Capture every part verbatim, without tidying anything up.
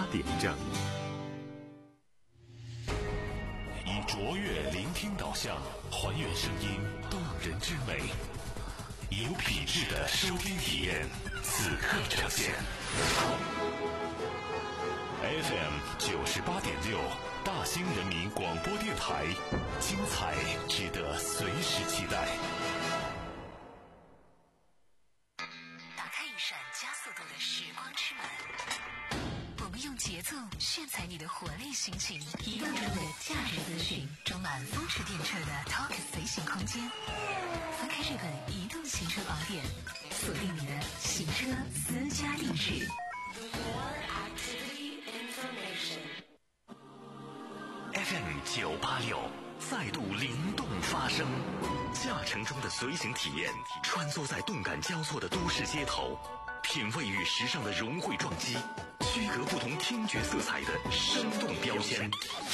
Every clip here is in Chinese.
点正。以卓越聆听导向，还原声音动人之美，有品质的收听体验，此刻呈现。F M 九十八点六，大兴人民广播电台，精彩值得随时期待。 打开一扇加速度的时光之门，我们用节奏炫彩你的活力心情，移动中的价值资讯，充满风驰电掣的 Talk 随行空间。翻开这本移动行车宝典，锁定你的行车私家地址。 F M 九八六再度灵动发声，驾乘中的随行体验，穿梭在动感交错的都市街头，品味与时尚的融汇撞击，区隔不同听觉色彩的生动标签。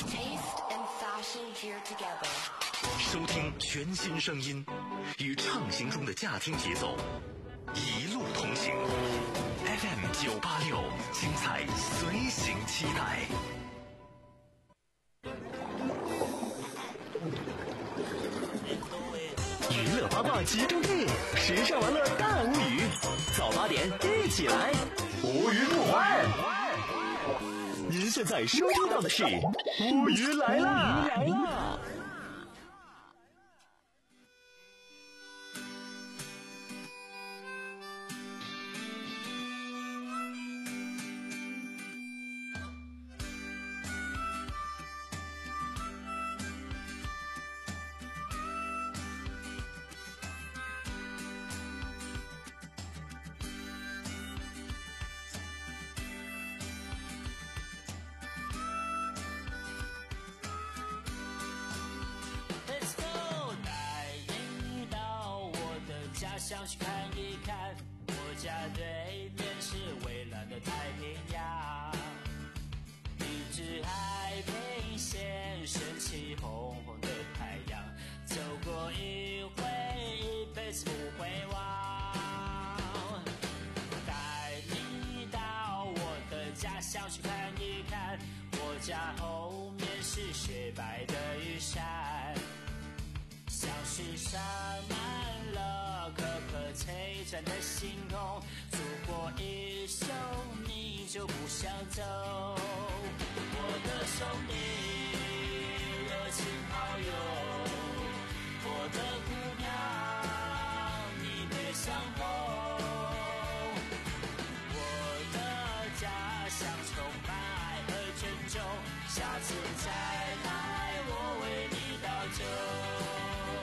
收听全新声音，与畅行中的驾听节奏一路同行。F M 九八六，精彩随行期待。 娱乐八卦集中地，时尚玩乐大无语。早八点一起来，无语不欢。您现在收听到的是无语来啦！来啦！ 想去看一看，我家对面是蔚蓝的太平洋，一只海平线升起红红的太阳，走过一回，一辈子不会忘。带你到我的家乡去看一看，我家后面是雪白的玉山，像是洒满了颗颗璀璨的星空，走过一宿你就不想走。我的兄弟，热情好友，我的姑娘，你别想走。我的家乡充满爱和尊重，下次再来我为你倒酒。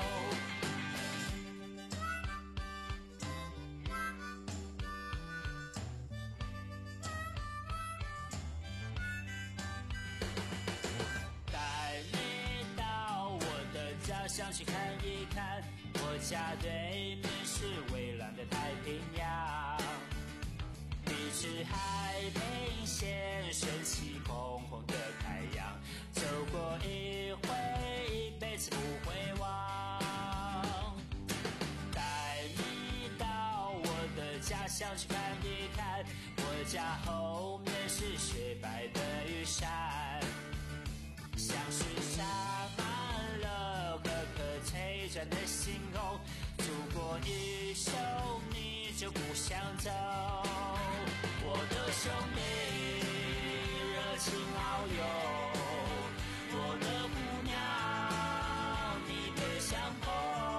想去看一看，我家对面是蔚蓝的太平洋，一只海平线升起红红的太阳，走过一回，一辈子不会忘。带你到我的家乡去看一看，我家后面是雪白的玉山，像是洒满了颗颗璀璨的星空，走过一宿你就不想走。我的兄弟，热情好友，我的姑娘，你别想走。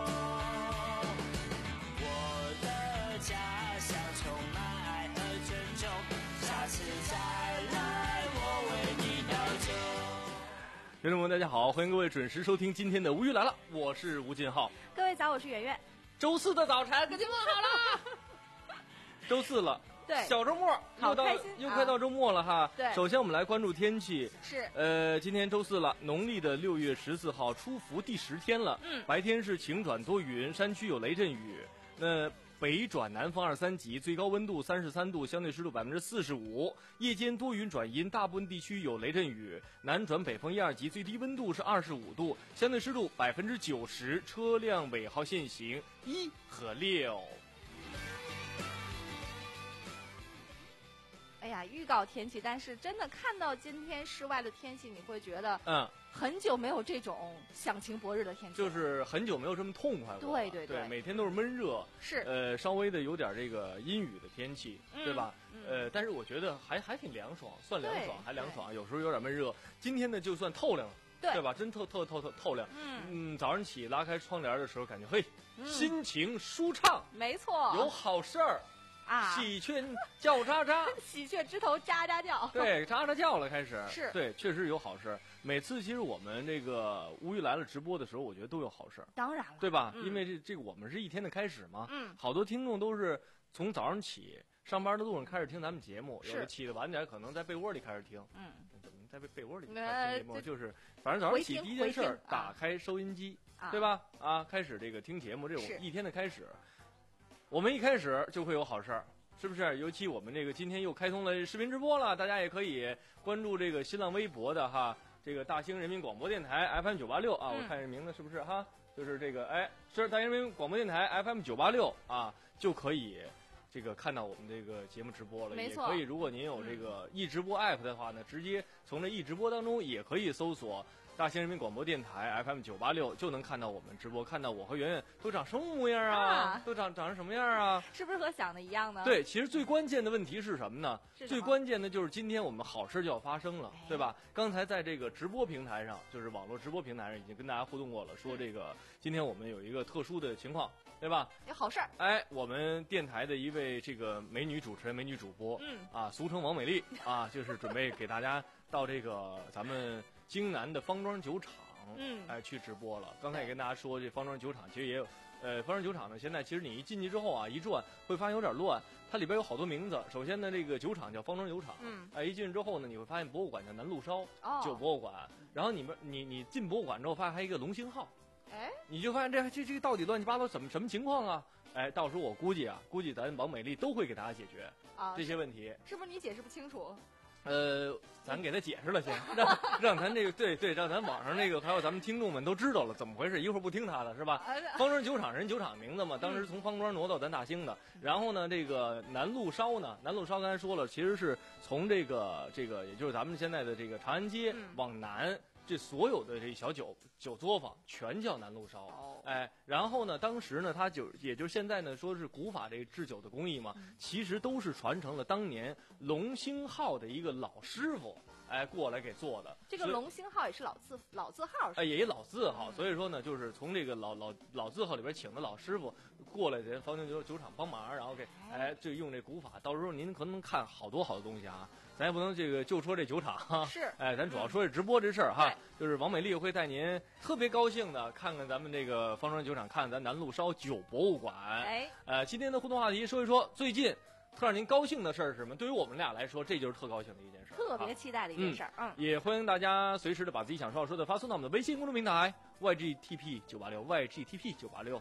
我的家乡充满爱和尊重，下次再来我为你倒酒。 听众朋友大家好，欢迎各位准时收听今天的无语来了，我是吴进浩。 各位早，我是圆圆。 周四的早晨跟您问好啦。周四了， 对， 小周末又到，又快到周末了哈。 对， 首先我们来关注天气。 是， 呃，今天周四了，农历的六月十四号，出伏第十天了。 嗯， 白天是晴转多云，山区有雷阵雨。那北转南风二三级，最高温度三十三度，相对湿度百分之四十五。夜间多云转阴，大部分地区有雷阵雨。南转北风一二级，最低温度是二十五度，相对湿度百分之九十。车辆尾号限行一和六。 哎呀，预告天气，但是真的看到今天室外的天气，你会觉得， 嗯， 很久没有这种享晴博日的天气， 就是很久没有这么痛快过。 对对对，每天都是闷热， 是呃，稍微的有点这个阴雨的天气， 嗯、 对吧？ 嗯、 呃，但是我觉得还还挺凉爽，算凉爽，还凉爽。 对有时候有点闷热，今天呢就算透亮了。 对, 对吧？真透透透透透亮。 嗯嗯，早上起拉开窗帘的时候，感觉嘿， 嗯、 心情舒畅。 没错， 有好事儿啊！ 喜鹊叫喳喳， 喜鹊枝头喳喳叫。 对，喳喳叫了，开始是对，确实有好事儿。每次其实我们这个乌鱼来了直播的时候，我觉得都有好事儿。 当然了， 对吧？ 嗯、 因为这这个我们是一天的开始嘛。 嗯， 好多听众都是从早上起上班的路上开始听咱们节目，有的起得晚点，可能在被窝里开始听。 嗯。 在被被窝里开始听节目， 呃、 就是反正早上起第一件事儿，打开收音机， 啊、 对吧？啊，开始这个听节目，这种一天的开始。我们一开始就会有好事儿，是不是？尤其我们这个今天又开通了视频直播了，大家也可以关注这个新浪微博的哈，这个大兴人民广播电台 F M 九八六啊， 嗯、 我看这名字是不是哈？就是这个哎，是大兴人民广播电台 F M 九八六啊，就可以。这个看到我们这个节目直播了，也可以。如果您有这个易直播 app 的话呢，嗯、直接从这易直播当中也可以搜索大兴人民广播电台 F M 九八六，就能看到我们直播，看到我和圆圆都长什么模样啊？啊都长长成什么样啊？ 是不是和想的一样呢？ 对，其实最关键的问题是什么呢？ 是最关键的就是今天我们好事就要发生了，哎、对吧？刚才在这个直播平台上，就是网络直播平台上已经跟大家互动过了，说这个、嗯、今天我们有一个特殊的情况。对吧？ 有好事儿！ 哎，我们电台的一位这个美女主持人、美女主播， 嗯啊，俗称王美丽啊，就是准备给大家到这个咱们京南的方庄酒厂， 嗯， 哎，去直播了。刚才也跟大家说，这方庄酒厂其实也有，呃，方庄酒厂呢，现在其实你一进去之后啊，一转会发现有点乱，它里边有好多名字。首先呢，这个酒厂叫方庄酒厂， 嗯， 哎，一进去之后呢，你会发现博物馆叫南路烧、 哦、 酒博物馆，然后你们你你进博物馆之后，发现还有一个龙兴号。 哎， 你就发现这这这到底乱七八糟怎么什么情况啊？哎，到时候我估计啊，估计咱王美丽都会给大家解决啊这些问题。 是不是你解释不清楚？ 呃，咱给他解释了先，让让咱这个对对，让咱网上这个还有咱们听众们都知道了怎么回事，一会儿不听他的是吧？方庄酒厂人酒厂名字嘛，当时从方庄挪到咱大兴的。然后呢，这个南路烧呢，南路烧刚才说了，其实是从这个这个，也就是咱们现在的这个长安街往南。这所有的这小酒酒作坊全叫南路烧，哎，然后呢，当时呢，他就也就是现在呢，说是古法这个制酒的工艺嘛， 嗯、 其实都是传承了当年龙兴号的一个老师傅，哎，过来给做的。 这个龙兴号也是老字老字号， 哎，也一老字号， 嗯、 所以说呢，就是从这个老老老字号里边请的老师傅过来，人方清酒酒厂帮忙，然后给哎，就用这古法，到时候您可能看好多好多东西啊。咱也不能这个就说这酒厂哈， 是， 哎，咱主要说这直播这事儿哈，就是王美丽会带您特别高兴的看看咱们这个方庄酒厂，看看咱南路烧酒博物馆。 哎， 呃，今天的互动话题说一说最近特让您高兴的事儿是什么？对于我们俩来说，这就是特高兴的一件事， 特别期待的一件事儿。 嗯，嗯也欢迎大家随时的把自己想说要说的发送到我们的微信公众平台 Y G T P 九八六 Y G T P 九八六。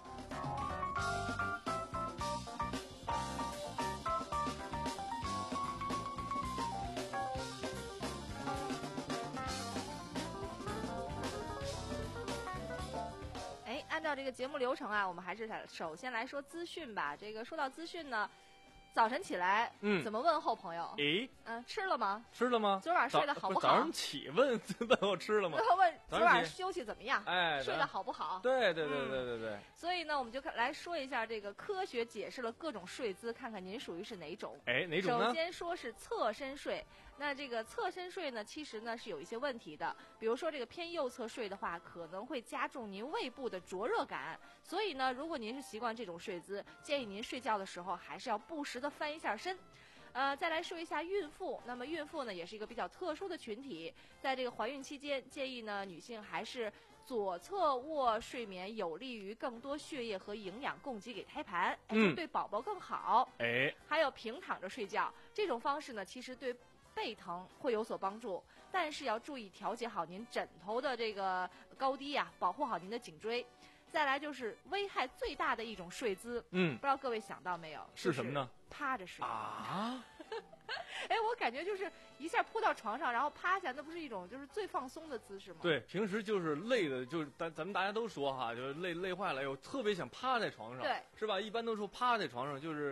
按照这个节目流程啊，我们还是首先来说资讯吧。这个说到资讯呢，早晨起来， 嗯， 怎么问候朋友？ 诶， 嗯，吃了吗？ 吃了吗？ 昨晚睡得好不好？ 早上起问问我吃了吗？ 然后问昨晚休息怎么样？ 哎， 睡得好不好？ 对对对对对对。 嗯、所以呢，我们就来说一下这个科学解释了各种睡姿，看看您属于是哪种。 哎，哪种呢？ 首先说是侧身睡。那这个侧身睡呢，其实呢是有一些问题的，比如说这个偏右侧睡的话，可能会加重您胃部的灼热感。所以呢，如果您是习惯这种睡姿，建议您睡觉的时候还是要不时的翻一下身。呃，再来说一下孕妇。那么孕妇呢，也是一个比较特殊的群体，在这个怀孕期间，建议呢女性还是左侧卧睡眠，有利于更多血液和营养供给给胎盘， 嗯， 对宝宝更好。 哎， 还有平躺着睡觉这种方式呢，其实对背疼会有所帮助，但是要注意调节好您枕头的这个高低呀、啊，保护好您的颈椎。再来就是危害最大的一种睡姿， 嗯， 不知道各位想到没有？ 是什么呢？ 趴着睡啊！ 哎，我感觉就是一下扑到床上，然后趴下，那不是一种就是最放松的姿势吗？ 对，平时就是累的，就是咱咱们大家都说哈，就是累累坏了，又特别想趴在床上， 对， 是吧？一般都说趴在床上就是。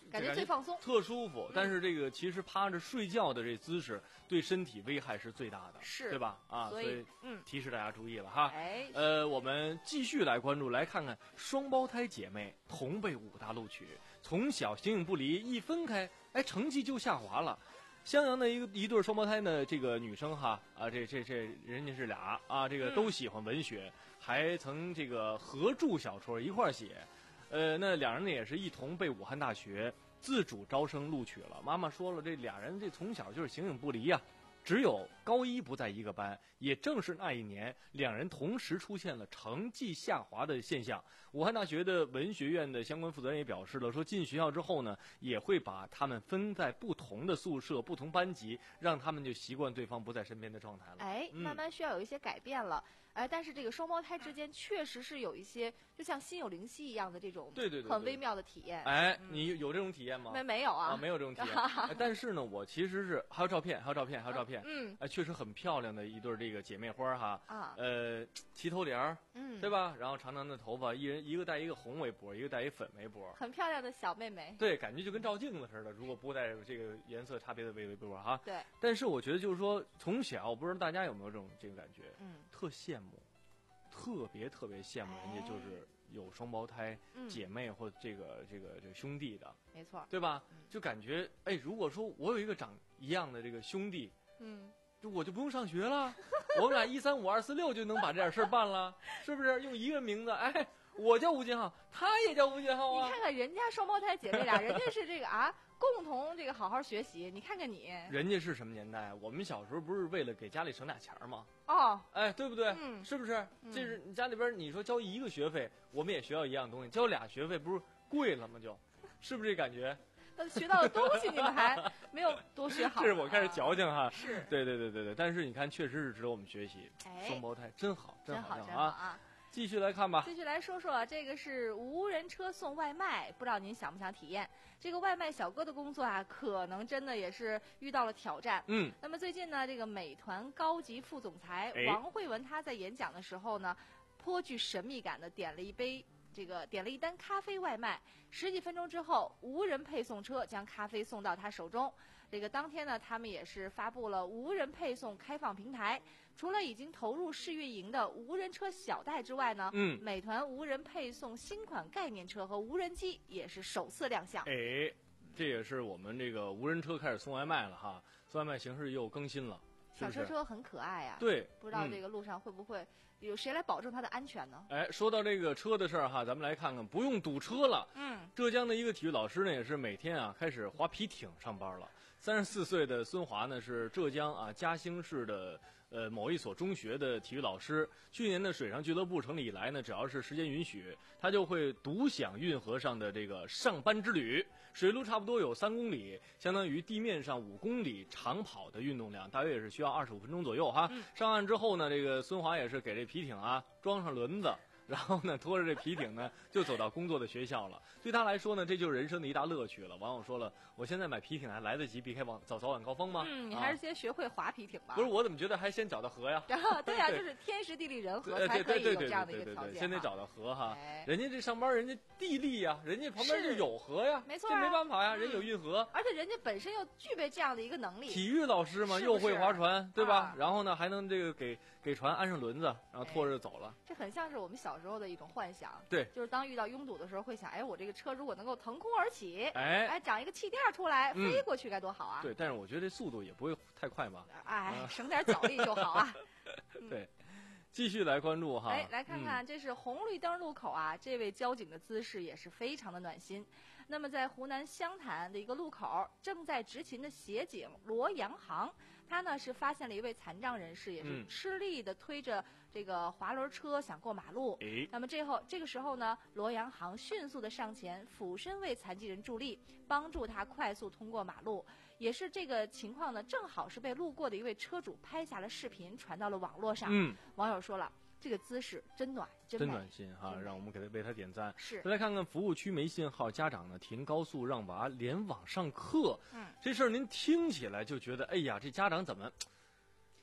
感觉最放松， 特舒服。但是这个其实趴着睡觉的这姿势对身体危害是最大的， 是对吧？啊， 所以嗯， 提示大家注意了哈。 哎， 呃，我们继续来关注，来看看双胞胎姐妹同被五大录取，从小形影不离，一分开，哎，成绩就下滑了。襄阳的一个一对双胞胎呢，这个女生哈啊，这这这人家是俩啊，这个都喜欢文学，嗯、还曾这个合著小说一块儿写。呃，那两人呢也是一同被武汉大学自主招生录取了。妈妈说了，这俩人这从小就是形影不离呀、啊。只有高一不在一个班，也正是那一年，两人同时出现了成绩下滑的现象。武汉大学的文学院的相关负责人也表示了，说进学校之后呢，也会把他们分在不同的宿舍、不同班级，让他们就习惯对方不在身边的状态了。 哎，慢慢需要有一些改变了。哎，但是这个双胞胎之间确实是有一些，就像心有灵犀一样的这种， 对对对， 很微妙的体验。 哎，你有这种体验吗？ 没没有啊， 啊，没有这种体验。哎、但是呢，我其实是还有照片，还有照片，还有照片。 嗯， 哎，确实很漂亮的一对这个姐妹花哈。 啊， 呃，齐头帘儿， 嗯， 对吧？然后长长的头发，一人一个戴一个红围脖，一个戴一粉围脖， 很漂亮的小妹妹。 对，感觉就跟照镜子似的。如果不戴这个颜色差别的围围脖哈。 对。 但是我觉得就是说，从小我不知道大家有没有这种这个感觉， 嗯， 特羡慕。特别特别羡慕人家就是有双胞胎姐妹或这个这个这个兄弟的， 没错， 对吧？就感觉哎，如果说我有一个长一样的这个兄弟， 嗯， 就我就不用上学了，我们俩一三五二四六就能把这点事儿办了，是不是？用一个名字，哎，我叫吴金浩，他也叫吴金浩啊。 你看看人家双胞胎姐妹俩，人家是这个啊。共同这个好好学习，你看看你， 人家是什么年代？我们小时候不是为了给家里省点钱吗？ 哦， 哎，对不对？ 嗯， 是不是？ 嗯、 这是你家里边，你说交一个学费，我们也学到一样东西；交俩学费，不是贵了吗？就，是不是这感觉？ 学到的东西你们还没有多学好。 这是我开始矫情哈。 是， 对对对对对。但是你看，确实是值得我们学习。 哎， 双胞胎真好， 真好， 真好啊！ 继续来看吧。 继续来说说，这个是无人车送外卖，不知道您想不想体验？这个外卖小哥的工作啊，可能真的也是遇到了挑战。 嗯。 那么最近呢，这个美团高级副总裁王慧文，他在演讲的时候呢，颇具神秘感的点了一杯。这个点了一单咖啡外卖，十几分钟之后，无人配送车将咖啡送到他手中。这个当天呢，他们也是发布了无人配送开放平台。除了已经投入试运营的无人车小贷之外呢， 嗯， 美团无人配送新款概念车和无人机也是首次亮相。 哎，这也是我们这个无人车开始送外卖了哈，送外卖形式又更新了。 小车车很可爱啊， 对， 不知道这个路上会不会有谁来保证它的安全呢？ 哎，说到这个车的事儿哈，咱们来看看，不用堵车了。 嗯， 浙江的一个体育老师呢，也是每天啊开始划皮艇上班了。三十四岁的孙华呢，是浙江啊嘉兴市的呃某一所中学的体育老师。去年的水上俱乐部成立以来呢，只要是时间允许，他就会独享运河上的这个上班之旅。水路差不多有三公里，相当于地面上五公里长跑的运动量，大约也是需要二十五分钟左右哈。 嗯、 上岸之后呢，这个孙华也是给这皮艇啊装上轮子。然后呢，拖着这皮艇呢，就走到工作的学校了。对他来说呢，这就是人生的一大乐趣了。网友说了，我现在买皮艇还来得及避开晚早早晚高峰吗？ 嗯，你还是先学会划皮艇吧。 不是，我怎么觉得还先找到河呀？ 然后对呀、啊，就是天时地利人和才可以有这样的一个条件。 先得找到河哈。 哎、 人家这上班，人家地利呀，人家旁边就有河呀， 没错、 啊，这没办法呀， 嗯、 人有运河。 而且人家本身又具备这样的一个能力。 体育老师嘛， 是是又会划船，对吧？ 啊、 然后呢，还能这个给给船安上轮子，然后拖着走了。 哎、这很像是我们小时候的一种幻想。 对， 就是当遇到拥堵的时候，会想，哎，我这个车如果能够腾空而起， 哎， 哎，长一个气垫出来， 嗯、 飞过去该多好啊！ 对，但是我觉得这速度也不会太快吧？ 哎，嗯、省点脚力就好啊。 对，继续来关注哈。 哎，来看看，这是红绿灯路口啊，嗯、这位交警的姿势也是非常的暖心。那么，在湖南湘潭的一个路口，正在执勤的协警罗阳航，他呢是发现了一位残障人士，也是吃力的推着这个滑轮车想过马路。 嗯、 那么这后这个时候呢，罗阳航迅速的上前俯身为残疾人助力，帮助他快速通过马路。也是这个情况呢，正好是被路过的一位车主拍下了视频，传到了网络上。 嗯， 网友说了。这个姿势真暖，真真暖心哈，让我们给他为他点赞。 是， 再来看看服务区没信号，家长呢停高速让娃联网上课。 嗯， 这事儿您听起来就觉得，哎呀，这家长怎么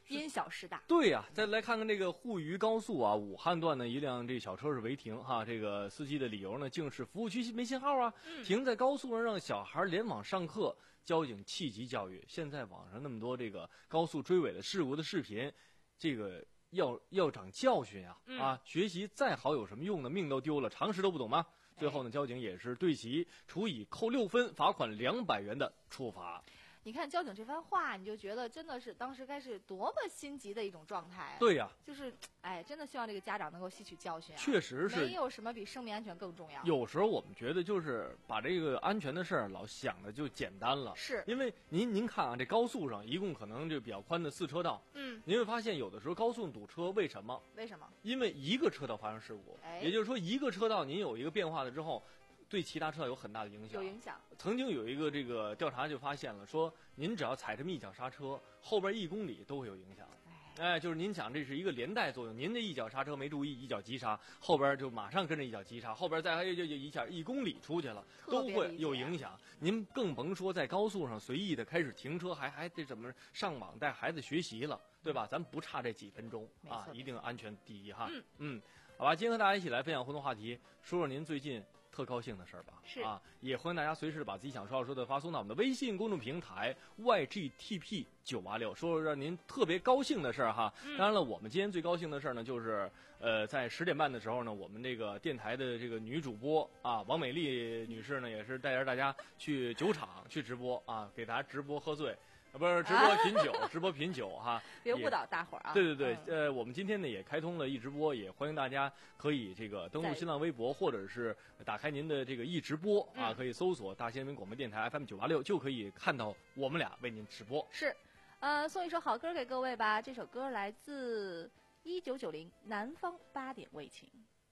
因小失大。 对呀、啊，再来看看这个沪渝高速啊，武汉段呢，一辆这小车是违停哈，这个司机的理由呢，竟是服务区没信号啊，嗯、停在高速上让小孩联网上课，交警气急教育。现在网上那么多这个高速追尾的事故的视频，这个要要长教训啊、嗯、啊！学习再好有什么用呢？命都丢了，常识都不懂吗？最后呢，交警也是对其处以扣六分、罚款两百元的处罚。 你看交警这番话，你就觉得真的是当时该是多么心急的一种状态。 对呀、啊， 就是，哎，真的希望这个家长能够吸取教训啊。 确实是， 没有什么比生命安全更重要。 有时候我们觉得就是把这个安全的事儿老想的就简单了。 是， 因为您您看啊，这高速上一共可能就比较宽的四车道， 嗯， 您会发现有的时候高速堵车，为什么？ 为什么？ 因为一个车道发生事故， 哎、 也就是说一个车道您有一个变化了之后。对其他车道有很大的影响。 有影响。 曾经有一个这个调查就发现了，说您只要踩这么一脚刹车，后边一公里都会有影响。哎，就是您想这是一个连带作用，您这一脚刹车没注意，一脚急刹，后边就马上跟着一脚急刹，后边再就就一下一公里出去了，都会有影响。您更甭说在高速上随意的开始停车，还还得怎么上网带孩子学习了，对吧？咱不差这几分钟啊，一定安全第一哈。 嗯嗯，好吧，今天和大家一起来分享互动话题，说说您最近特高兴的事儿吧。 是啊，也欢迎大家随时把自己想说要说的发送到我们的微信公众平台 Y G T P 九八六，说说让您特别高兴的事儿哈。 嗯、 当然了，我们今天最高兴的事儿呢，就是呃，在十点半的时候呢，我们这个电台的这个女主播啊，王美丽女士呢，也是带着大家去酒厂去直播啊，给大家直播喝醉。不是直播品酒，啊、直播品酒哈， 别误导大伙儿啊！ 对对对，嗯、呃，我们今天呢也开通了易直播，也欢迎大家可以这个登录新浪微博，或者是打开您的这个易直播啊， 嗯、 可以搜索大新闻广播电台 F M 九八六，就可以看到我们俩为您直播。 是，呃，送一首好歌给各位吧，这首歌来自一九九零南方八点为情。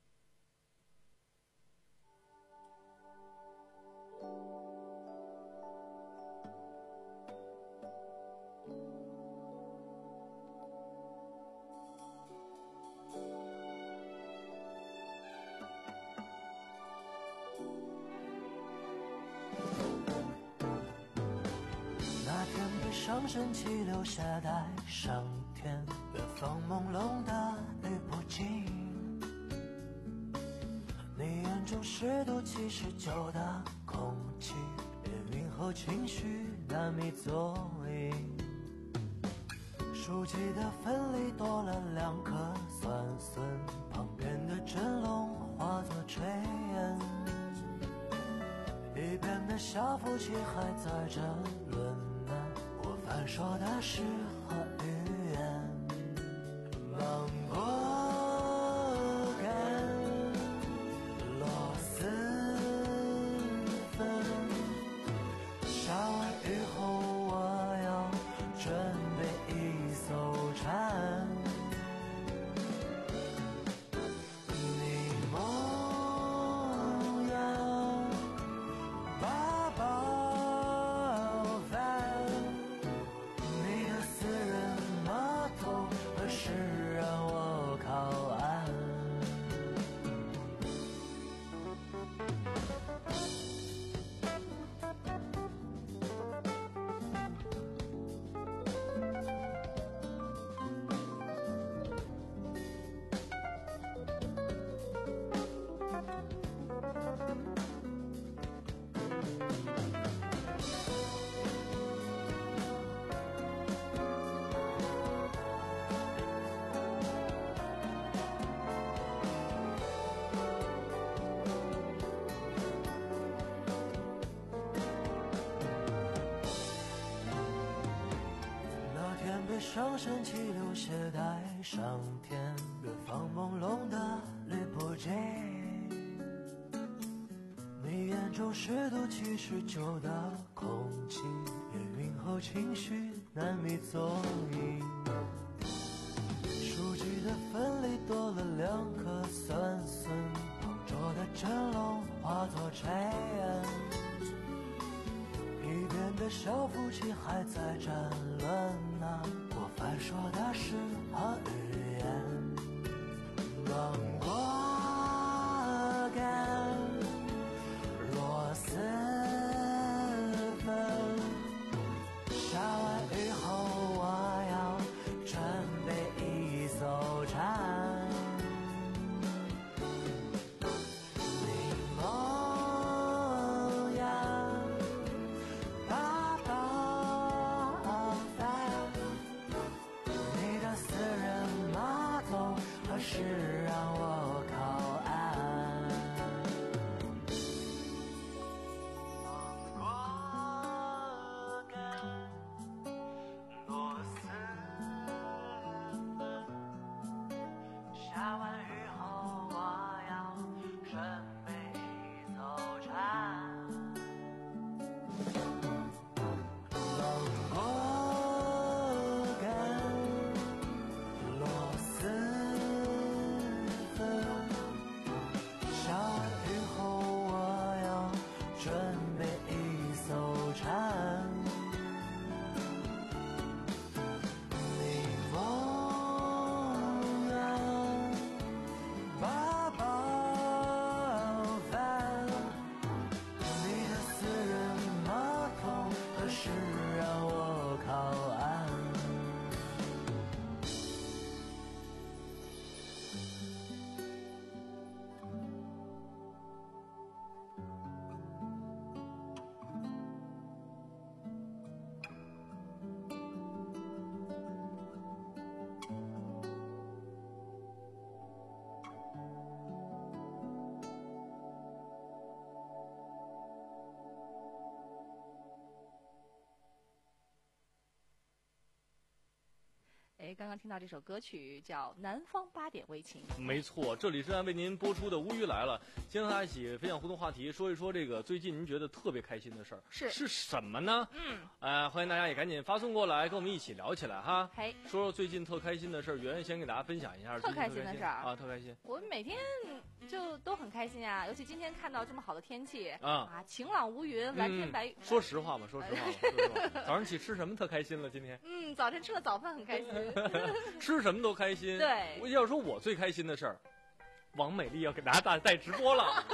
上升起留下带上天，远方朦胧的雨不尽。你眼中湿度七十九的空气，连云后情绪难觅踪影。书籍的分里多了两颗酸笋，旁边的蒸笼化作炊烟。一边的小夫妻还在争论反说的诗和语言，芒果干螺蛳粉，下完雨后我要准备一艘船，你梦游八宝饭，是让我靠岸。上升气流携带上天，远方朦胧的绿不尽。你眼中湿度七十九的空气，连云后情绪难觅踪影。书籍的分里多了两颗酸笋，旁桌的蒸笼化作炊烟。一边的小夫妻还在争论呢，我反说的诗和语言。芒果干螺蛳粉，下完雨后我要准哎，刚刚听到这首歌曲叫《南方八点为情》。 没错，这里是为您播出的《乌鱼来了》，今天和大家一起分享互动话题，说一说这个最近您觉得特别开心的事儿是是什么呢？ 嗯， 呃，欢迎大家也赶紧发送过来，跟我们一起聊起来哈。 嘿， 说说最近特开心的事儿，圆圆先给大家分享一下。 特开心的事儿啊，特开心。 我每天就都很开心啊，尤其今天看到这么好的天气啊啊，晴朗无云，蓝天白云。 嗯、说实话吧，说实话吧，说实话，早上起吃什么特开心了？今天？ 嗯，早晨吃了早饭很开心， 吃什么都开心。 对， 我要说我最开心的事儿，王美丽要给大家带带直播了。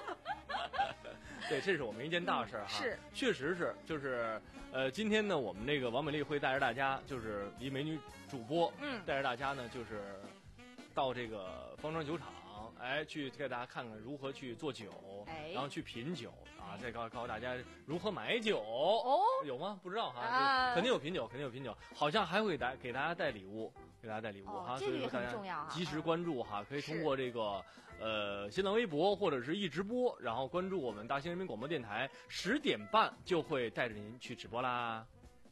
对，这是我们一件大事儿、嗯、哈， 是， 确实是，就是呃，今天呢，我们这个王美丽会带着大家，就是一美女主播， 嗯， 带着大家呢，就是到这个方庄酒厂，哎，去给大家看看如何去做酒， 哎， 然后去品酒啊，再告告诉大家如何买酒。 哦， 有吗？不知道哈， 啊、 肯定有品酒，肯定有品酒，好像还会给大给大家带礼物。给大家带礼物、 哦、 哈， 这个也很重要哈， 及时关注哈，可以通过这个呃新浪微博或者是一直播，然后关注我们大兴人民广播电台，十点半就会带着您去直播啦。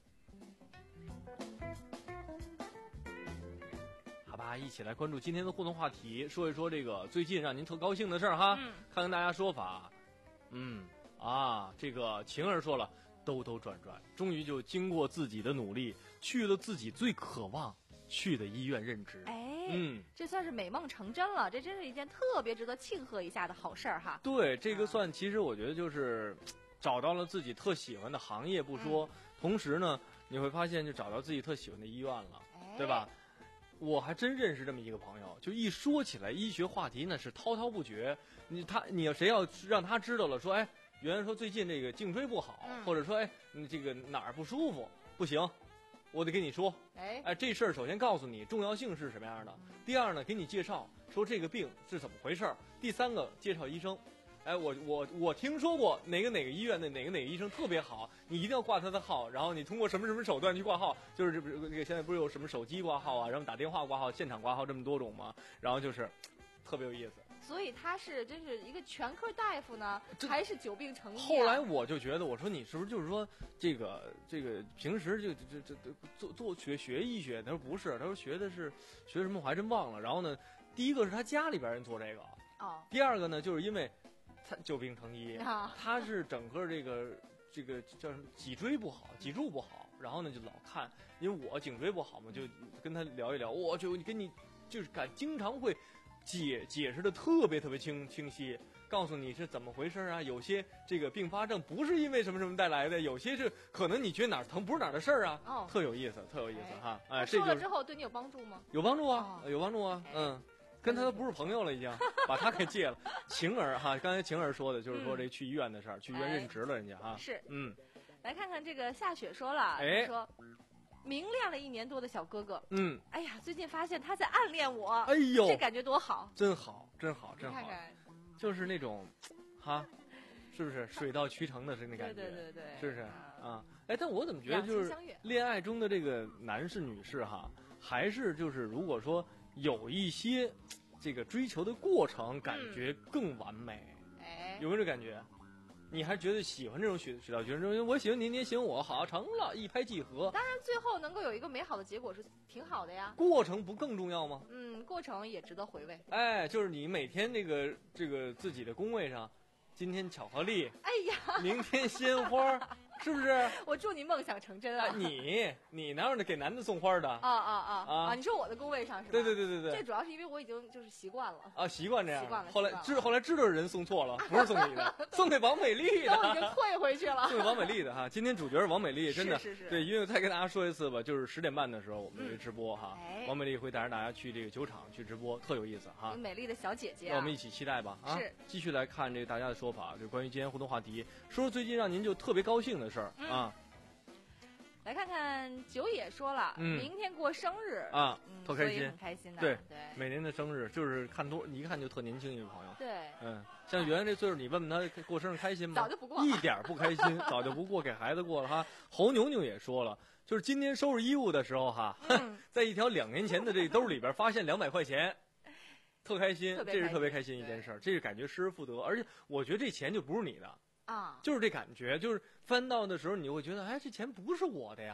好吧，一起来关注今天的互动话题，说一说这个最近让您特高兴的事儿哈， 嗯、 看看大家说法。嗯啊，这个晴儿说了，兜兜转转，终于就经过自己的努力，去了自己最渴望去的医院任职。 哎， 嗯， 这算是美梦成真了，这真是一件特别值得庆贺一下的好事儿哈。 对，这个算，其实我觉得就是找到了自己特喜欢的行业不说，嗯、同时呢，你会发现就找到自己特喜欢的医院了， 哎、 对吧？我还真认识这么一个朋友，就一说起来医学话题呢是滔滔不绝。你他你要谁要让他知道了，说哎，原来说最近这个颈椎不好， 嗯、 或者说哎你这个哪儿不舒服，不行。我得跟你说， 哎， 哎，这事儿首先告诉你重要性是什么样的。嗯、第二呢，给你介绍说这个病是怎么回事儿。第三个，介绍医生。哎，我我我听说过哪个哪个医院的哪个哪个医生特别好，你一定要挂他的号，然后你通过什么什么手段去挂号，就是这不这个现在不是有什么手机挂号啊，然后打电话挂号、现场挂号这么多种吗？然后就是特别有意思。 所以他是真是一个全科大夫呢，还是久病成医、啊？ 后来我就觉得，我说你是不是就是说这个这个平时就这这这做做学学医学？他说不是，他说学的是学什么我还真忘了。然后呢，第一个是他家里边人做这个， 哦， 第二个呢就是因为他久病成医， 哦、 他是整个这个这个叫什么脊椎不好，脊柱不好，然后呢就老看，因为我颈椎不好嘛，就跟他聊一聊，我就跟你就是敢经常会。解解释的特别特别清清晰，告诉你是怎么回事啊。有些这个并发症不是因为什么什么带来的，有些是可能你觉得哪儿疼不是哪儿的事儿啊。 哦， 特有意思，特有意思哎哈。哎， 说了之后对你有帮助吗？ 有帮助啊， 哦、 有帮助啊。嗯，跟他都不是朋友了，已经把他给戒了。晴儿哈，刚才晴儿说的就是说这去医院的事儿，嗯、去医院任职了，人家哈。 是， 嗯， 来看看这个夏雪说了， 哎， 说。明恋了一年多的小哥哥， 嗯， 哎呀，最近发现他在暗恋我， 哎呦， 这感觉多好， 真好，真好，真好， 看看就是那种，哈，是不是水到渠成的是那感觉？ 对对对对， 是不是啊？哎，但我怎么觉得就是恋爱中的这个男士女士哈，还是就是如果说有一些这个追求的过程，感觉更完美， 哎、 嗯，有没有这感觉？你还觉得喜欢这种水水到渠成？我喜欢您，您喜欢我，好，成了，一拍即合。 当然，最后能够有一个美好的结果是挺好的呀。 过程不更重要吗？ 嗯，过程也值得回味。 哎，就是你每天这个这个自己的工位上，今天巧克力， 哎呀， 明天鲜花。是不是？ 我祝你梦想成真啊！ 你你哪有那给男的送花的？ 啊啊啊啊！你说我的工位上是吧？ 对对对对对。 这主要是因为我已经就是习惯了啊，习惯这样。 习惯了。 后来知后来知道人送错了，不是送你的，送给王美丽的。 都已经退回去了。 送给王美丽的哈，今天主角是王美丽，真的是是是。 对，因为再跟大家说一次吧，就是十点半的时候我们有一直播哈， 哎， 王美丽会带着大家去这个酒厂去直播，特有意思哈。 美丽的小姐姐， 那我们一起期待吧啊！ 是。 继续来看这个大家的说法，就关于今天互动话题，说说最近让您就特别高兴的事儿啊。 来看看九野说了， 嗯、 明天过生日啊， 嗯、 特开心， 很开心的。 对对， 每年的生日就是看多一看就特年轻一个朋友。 对， 嗯，像圆圆这岁数，你问问他过生日开心吗？ 早就不过， 一点不开心，早就不过，给孩子过了哈。侯牛牛也说了，就是今天收拾衣物的时候哈， 嗯、 在一条两年前的这兜里边发现两百块钱。特开心，这是特别开心一件事，这是感觉失而复得，而且我觉得这钱就不是你的啊， 就是这感觉，就是翻到的时候你会觉得，哎，这钱不是我的呀。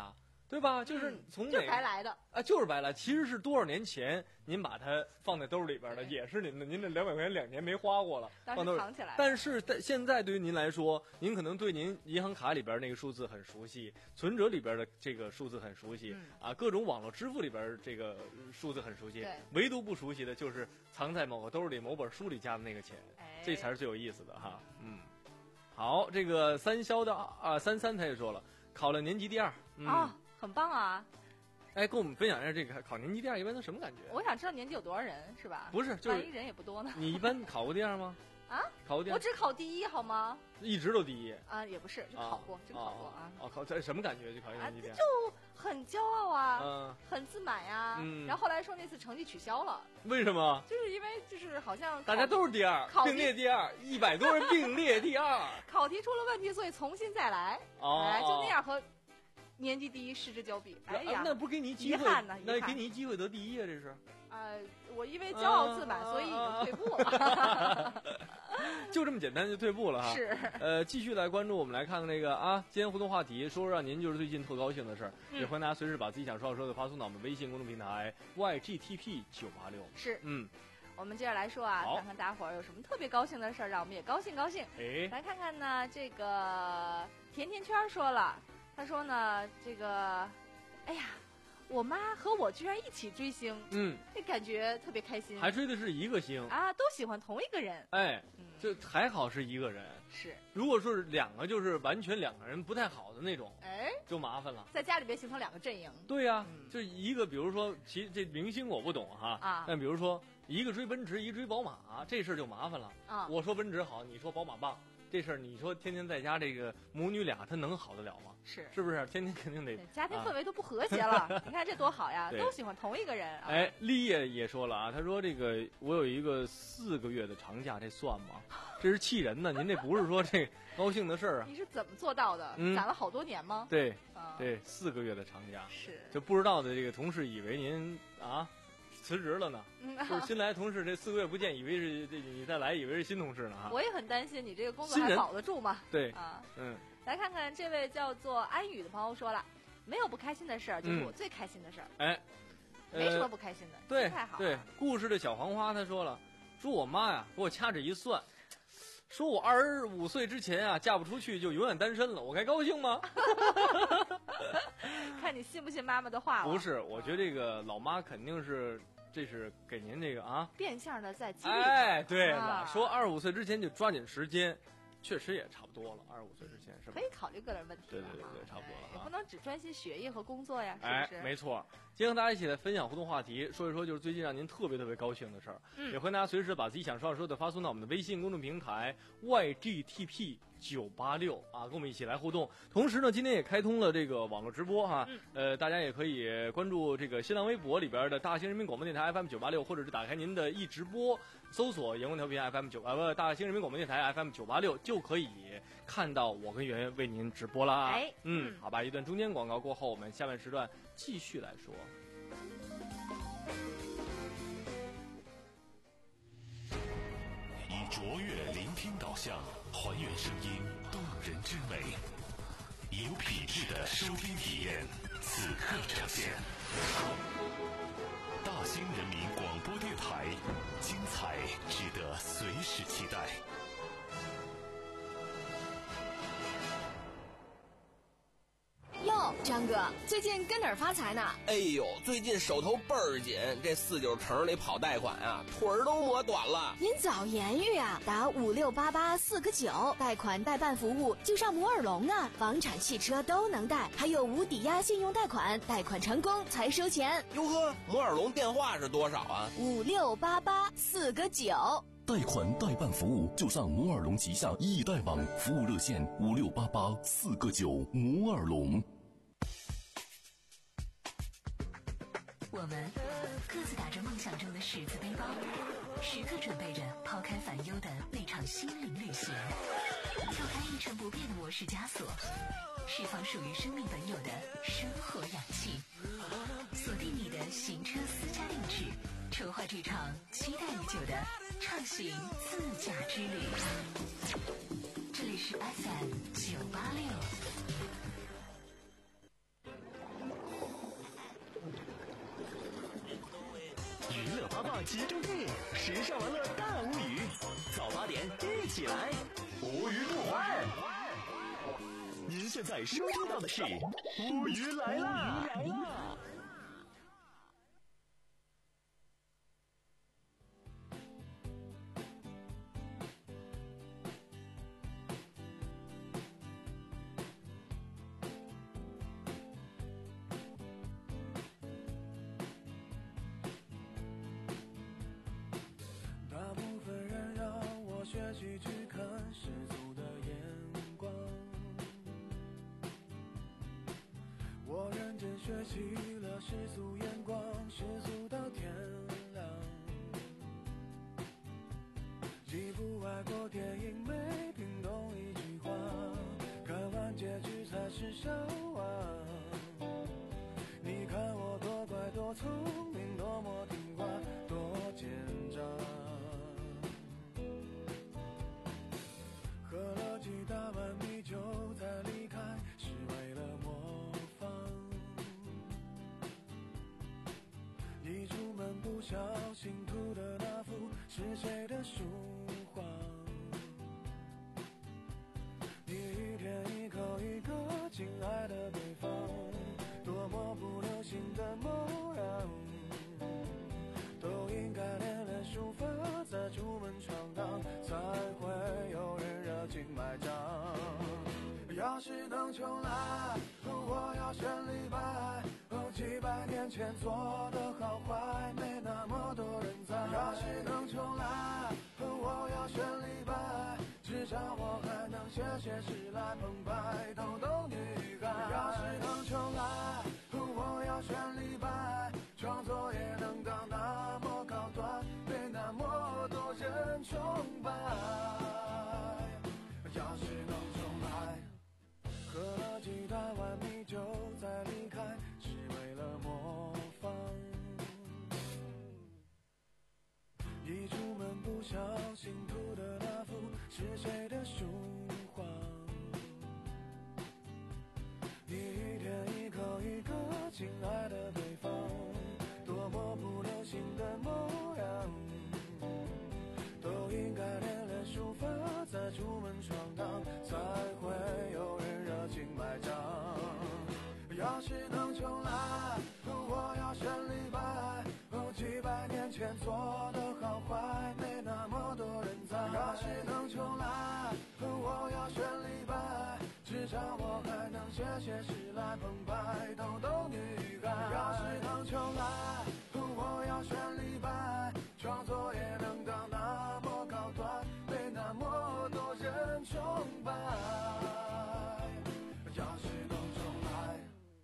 对吧？就是从哪、 嗯、就是白来的啊，就是白来。其实是多少年前您把它放在兜里边的，也是您的，您这两百块钱两年没花过了， 当时藏起来。 但是在现在对于您来说，您可能对您银行卡里边那个数字很熟悉，存折里边的这个数字很熟悉、 嗯、 啊，各种网络支付里边这个数字很熟悉，唯独不熟悉的就是藏在某个兜里、某本书里加的那个钱， 哎、 这才是最有意思的哈。嗯，好，这个三肖的啊三三他也说了，考了年级第二，嗯。 哦，很棒啊！ 哎，跟我们分享一下这个考年级第二一般都什么感觉？ 我想知道年级有多少人，是吧？ 不是，就是万一人也不多呢。 你一般考过第二吗？ 啊， 考过第二？ 我只考第一，好吗？ 一直都第一啊，也不是，就考过，就考过啊。 哦，考这什么感觉？就考年级第二？ 就很骄傲啊， 嗯， 很自满呀。 嗯。 然后后来说那次成绩取消了， 为什么？ 就是因为就是好像大家都是第二，并列第二，一百多人并列第二， 考题出了问题，所以重新再来。 哦， 哎，就那样和。年级第一失之交臂，哎呀， 那不是给你机会？ 遗憾呢， 那给你机会得第一啊，这是。 呃，我因为骄傲自满，啊、所以已经退步了。 就这么简单就退步了哈。 是。 呃，继续来关注，我们来看看那个啊，今天互动话题，说说让您就是最近特高兴的事儿，嗯、也欢迎大家随时把自己想说的说的发送到我们微信公众平台 Y G T P 九八六。 是。 嗯。 我们接着来说啊，看看大家伙儿有什么特别高兴的事儿，让我们也高兴高兴。 哎。 来看看呢，这个甜甜圈说了。他说呢，这个，哎呀，我妈和我居然一起追星， 嗯， 这感觉特别开心。 还追的是一个星啊，都喜欢同一个人。 哎，嗯，这还好是一个人。 是， 如果说是两个，就是完全两个人不太好的那种， 哎， 就麻烦了。 在家里边形成两个阵营。 对呀、啊， 嗯、 就一个，比如说，其这明星我不懂哈， 啊， 但比如说一个追奔驰，一个追宝马，这事儿就麻烦了。 啊， 我说奔驰好，你说宝马棒。这事儿你说天天在家这个母女俩她能好得了吗？ 是是不是？天天肯定得家庭氛围都不和谐了。啊、你看这多好呀，都喜欢同一个人。啊、 哎，立业也说了啊，他说这个我有一个四个月的长假，这算吗？这是气人呢。您这不是说这高兴的事儿啊？ 你是怎么做到的？ 嗯、 攒了好多年吗？ 对， 啊、 对，四个月的长假是。 就不知道的这个同事以为您啊。辞职了呢，就是新来同事这四个月不见，以为是这你再来，以为是新同事呢哈。 我也很担心你这个工作还保得住吗？ 对啊， 嗯。 来看看这位叫做安宇的朋友说了，没有不开心的事儿，就是我最开心的事儿。 哎、 嗯，没什么不开心的， 对， 太好了。 对，故事的小黄花他说了，说我妈呀给我掐指一算，说我二十五岁之前啊嫁不出去就永远单身了，我该高兴吗？ 看你信不信妈妈的话了。 不是，我觉得这个老妈肯定是。这是给您这个啊， 变相的在激励。 哎，对了， 啊、 说二十五岁之前就抓紧时间，确实也差不多了。二十五岁之前是吧？ 可以考虑个人问题。 对对对对，差不多了、 哎。也不能只专心学业和工作呀， 哎、 是不是？ 没错。今天和大家一起来分享互动话题，说一说就是最近让您特别特别高兴的事儿。 嗯， 也欢迎大家随时把自己想说的说的发送到我们的微信公众平台 Y G T P 九八六啊，跟我们一起来互动。同时呢，今天也开通了这个网络直播哈， 嗯、 呃，大家也可以关注这个新浪微博里边的大兴人民广播电台 F M 九八六，或者是打开您的一直播，搜索阳光调频 F M 九啊不大兴人民广播电台 F M 九八六，就可以看到我跟圆圆为您直播啦。 哎， 嗯，好吧，一段中间广告过后，我们下半时段继续来说。 以卓越聆听导向，还原声音动人之美，有品质的收听体验，此刻呈现。大兴人民广播电台，精彩值得随时期待。 哟，张哥，最近跟哪儿发财呢？ 哎呦，最近手头倍儿紧，这四九城里跑贷款啊，腿儿都磨短了。 您早言语啊，打五六八八四个九，贷款代办服务就上摩尔龙啊，房产、汽车都能贷，还有无抵押信用贷款，贷款成功才收钱。 哟呵，摩尔龙电话是多少啊？ 五六八八四个九。 贷款代办服务就上摩尔龙旗下易贷网，服务热线五六八八四个九。摩尔龙。 我们各自打着梦想中的十字背包，时刻准备着抛开烦忧的那场心灵旅行，跳开一成不变的模式枷锁，释放属于生命本有的生活氧气，锁定你的行车私家定制，筹划这场期待已久的畅行自驾之旅。这里是 F M 九八六。 卦集中地，时尚玩乐大无语，早八点一起来，无语不欢。您现在收听到的是乌鱼来啦！来啦！ 大部分人让我学习去看世俗的眼光，我认真学习了世俗眼光，世俗到天亮。几部外国电影没听懂一句话，看完结局才是笑话。你看我多乖多聪明，多么听话，多奸诈。喝了几大碗米酒才离开，是为了模仿。一出门不小心涂的那幅是谁的书画？你一天一口一个亲爱的对方，多么不流行的模样，都应该练练书法，再出门闯荡，才会有人热情买账。要是能重来，我要选李白。哦，几百年前做的好坏，没那么多人在。要是能重来，我要选李白。至少我还能写写诗来澎湃逗逗女孩。要是能重来，我要选李白。创作也能到那么高端，被那么多人崇拜。要是能重来，喝了几大碗米酒再离开，是为了模仿。一出门不小心涂的那幅是谁的书画？你一天一口一个亲爱的对方，多么不流行的模样，都应该练练书法，再出门闯荡，才会有人热情买账。要是能重来，我要选李白。哦，几百年前做的好坏，没那么多人在。要是能重来，我要选李白。至少我还能写写诗来澎湃逗逗女孩。要是能重来，我要选李白。创作也能到那么高端，被那么多人崇拜。要是能重来。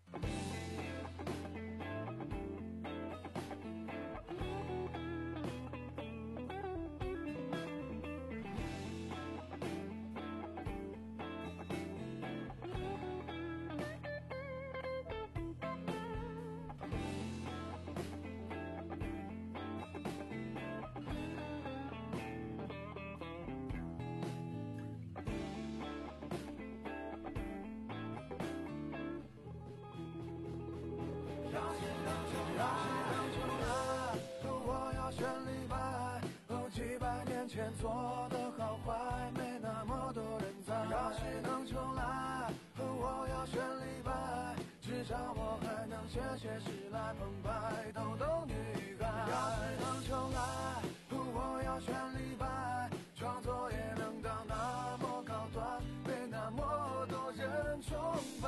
要是能重来，我要选李白。哦，几百年前做的好坏，没那么多人在。要是能重来，我要选李白。至少我还能写写诗来澎湃逗逗女孩。要是能重来，我要选李白。创作也能到那么高端，被那么多人崇拜。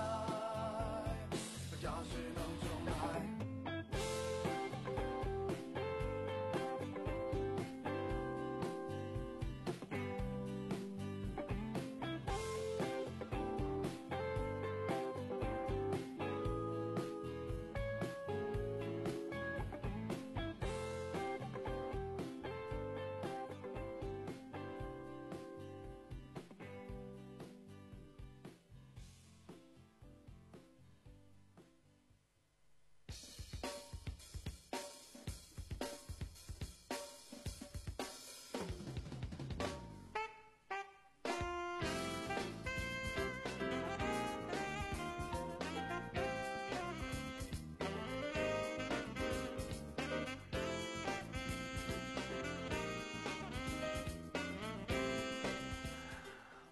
要是能重来。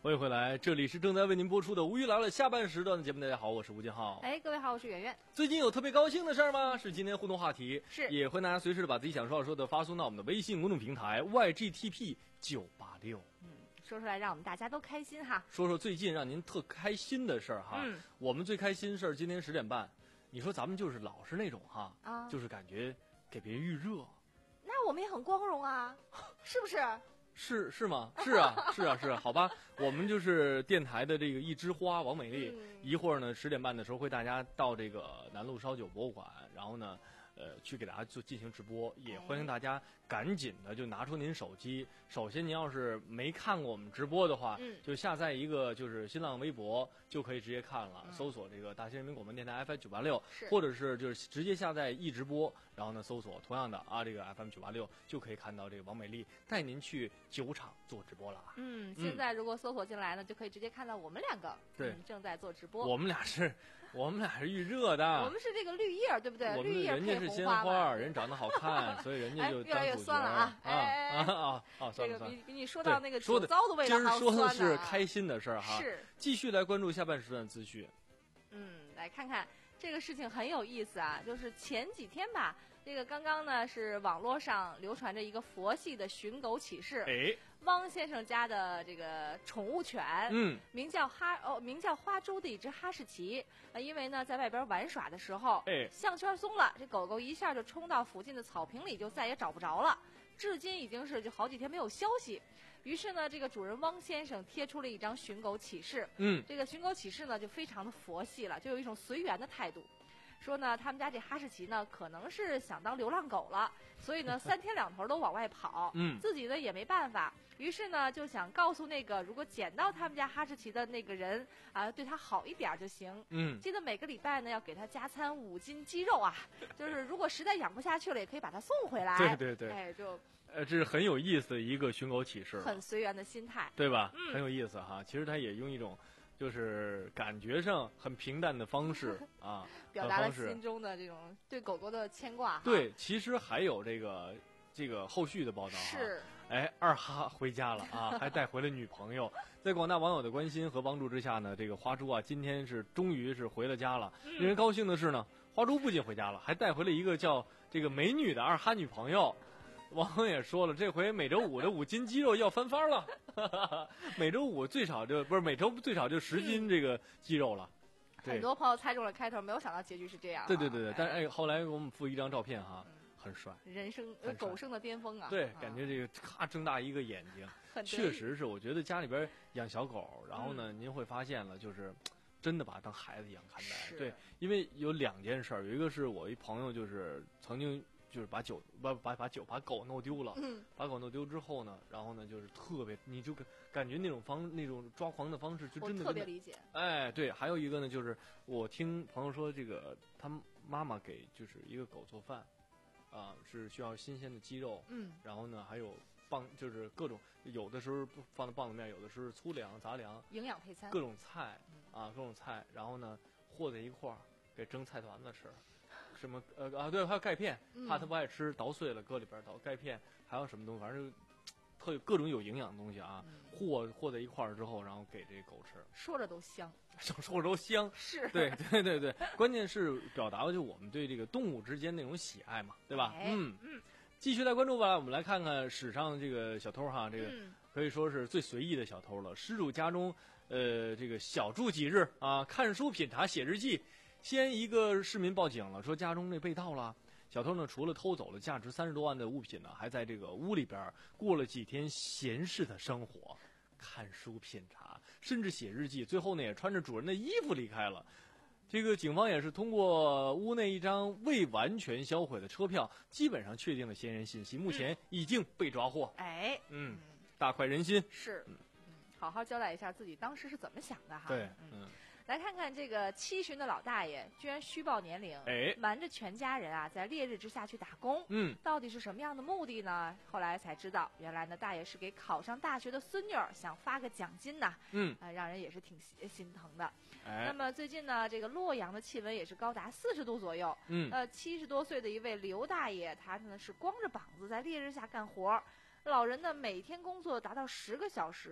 欢迎回来，这里是正在为您播出的《无语来了》下半时段的节目。大家好，我是吴金浩。 哎，各位好，我是圆圆。 最近有特别高兴的事儿吗？是今天互动话题， 是也欢迎大家随时的把自己想说的说的发送到我们的微信公众平台 Y G T P 九八六。 嗯，说出来让我们大家都开心哈。 说说最近让您特开心的事儿哈。 嗯， 我们最开心事儿今天十点半，你说咱们就是老是那种哈， 啊， 就是感觉给别人预热。 那我们也很光荣啊，是不是？ 是是吗？是啊，是啊，是啊，好吧，我们就是电台的这个一枝花王美丽， 嗯、 一会儿呢十点半的时候会大家到这个南路烧酒博物馆，然后呢，呃，去给大家做进行直播，也欢迎大家赶紧的就拿出您手机。首先，您要是没看过我们直播的话， 嗯、 就下载一个就是新浪微博就可以直接看了， 嗯、 搜索这个大兴人民广播电台 F M 九八六， 是或者是就是直接下载易直播，然后呢搜索同样的啊这个 F M 九八六就可以看到这个王美丽带您去酒厂做直播了。 嗯，现在如果搜索进来呢，嗯、就可以直接看到我们两个对、 嗯、正在做直播。 我们俩是，我们俩是预热的。 我们是这个绿叶，对不对？ 我们绿叶人家是鲜花，人长得好看，所以人家就当主角。 哎、越来越酸了啊！ 啊啊啊啊！算了算了， 这个比比你说到那个酒糟的味道还要酸呢。 今儿说的是开心的事儿哈。 是。 继续来关注下半时段资讯。 嗯，来看看这个事情很有意思啊，就是前几天吧。这个刚刚呢是网络上流传着一个佛系的寻狗启事， 哎， 汪先生家的这个宠物犬， 嗯， 名叫哈哦，名叫花猪的一只哈士奇，呃，因为呢在外边玩耍的时候， 哎， 项圈松了，这狗狗一下就冲到附近的草坪里，就再也找不着了，至今已经是就好几天没有消息。于是呢，这个主人汪先生贴出了一张寻狗启事， 嗯， 这个寻狗启事呢就非常的佛系了，就有一种随缘的态度。说呢，他们家这哈士奇呢，可能是想当流浪狗了，所以呢，三天两头都往外跑， 嗯， 自己呢也没办法，于是呢就想告诉那个如果捡到他们家哈士奇的那个人啊，对他好一点就行， 嗯， 记得每个礼拜呢要给他加餐五斤鸡肉啊，就是如果实在养不下去了，也可以把它送回来， 对对对， 哎，就呃，这是很有意思的一个寻狗启事， 很随缘的心态， 对吧？ 嗯， 很有意思哈。其实他也用一种。就是感觉上很平淡的方式啊， 表达了心中的这种对狗狗的牵挂。 对，其实还有这个这个后续的报道啊。 是， 哎，二哈回家了啊，还带回了女朋友。在广大网友的关心和帮助之下呢，这个花猪啊，今天是终于是回了家了。 嗯、 令人高兴的是呢，花猪不仅回家了，还带回了一个叫这个美女的二哈女朋友。网友也说了，这回每周五的五斤鸡肉要翻番了，每周五最少就不是每周最少就十斤这个鸡肉了。 嗯、很多朋友猜中了开头，没有想到结局是这样、啊。 对对对对，但是哎，后来给我们附一张照片哈，很帅， 人生呃狗生的巅峰啊。 对，感觉这个咔睁大一个眼睛，确实是，我觉得家里边养小狗，然后呢， 嗯、 您会发现了，就是真的把它当孩子一样看待。对， 是因为有两件事儿，有一个是我一朋友就是曾经。就是把酒把把把酒把狗弄丢了， 嗯， 把狗弄丢之后呢，然后呢就是特别，你就感觉那种方那种抓狂的方式，就真的我特别理解。 哎，对，还有一个呢，就是我听朋友说，这个他妈妈给就是一个狗做饭，啊、呃，是需要新鲜的鸡肉， 嗯， 然后呢还有棒，就是各种有的时候放的棒子面，有的时候粗粮杂粮， 营养配餐， 各种菜啊，各种菜，然后呢和在一块儿给蒸菜团子吃。什么呃啊对，还有钙片，怕他不爱吃，捣碎了搁里边捣钙片，还有什么东西，反正就特有各种有营养的东西啊，和和在一块儿之后，然后给这狗吃， 说着都香， 说着都香， 是， 对对对对，关键是表达的就我们对这个动物之间那种喜爱嘛，对吧？ 哎、 嗯嗯， 继续来关注吧，我们来看看史上这个小偷哈，这个嗯、 可以说是最随意的小偷了，失主家中，呃，这个小住几日啊，看书品茶写日记。西安一个市民报警了，说家中这被盗了。小偷呢，除了偷走了价值三十多万的物品呢，还在这个屋里边过了几天闲适的生活，看书品茶，甚至写日记。最后呢，也穿着主人的衣服离开了。这个警方也是通过屋内一张未完全销毁的车票，基本上确定了嫌疑人信息，目前已经被抓获。 哎， 嗯，大快人心。 是，嗯，好好交代一下自己当时是怎么想的哈。 对， 嗯。 嗯来看看这个七旬的老大爷，居然虚报年龄， 哎， 瞒着全家人啊，在烈日之下去打工， 嗯， 到底是什么样的目的呢？后来才知道，原来呢，大爷是给考上大学的孙女儿想发个奖金呐， 嗯， 啊、呃，让人也是挺心疼的。 哎， 那么最近呢，这个洛阳的气温也是高达四十度左右， 嗯， 呃，七十多岁的一位刘大爷，他呢是光着膀子在烈日下干活。老人呢每天工作达到十个小时，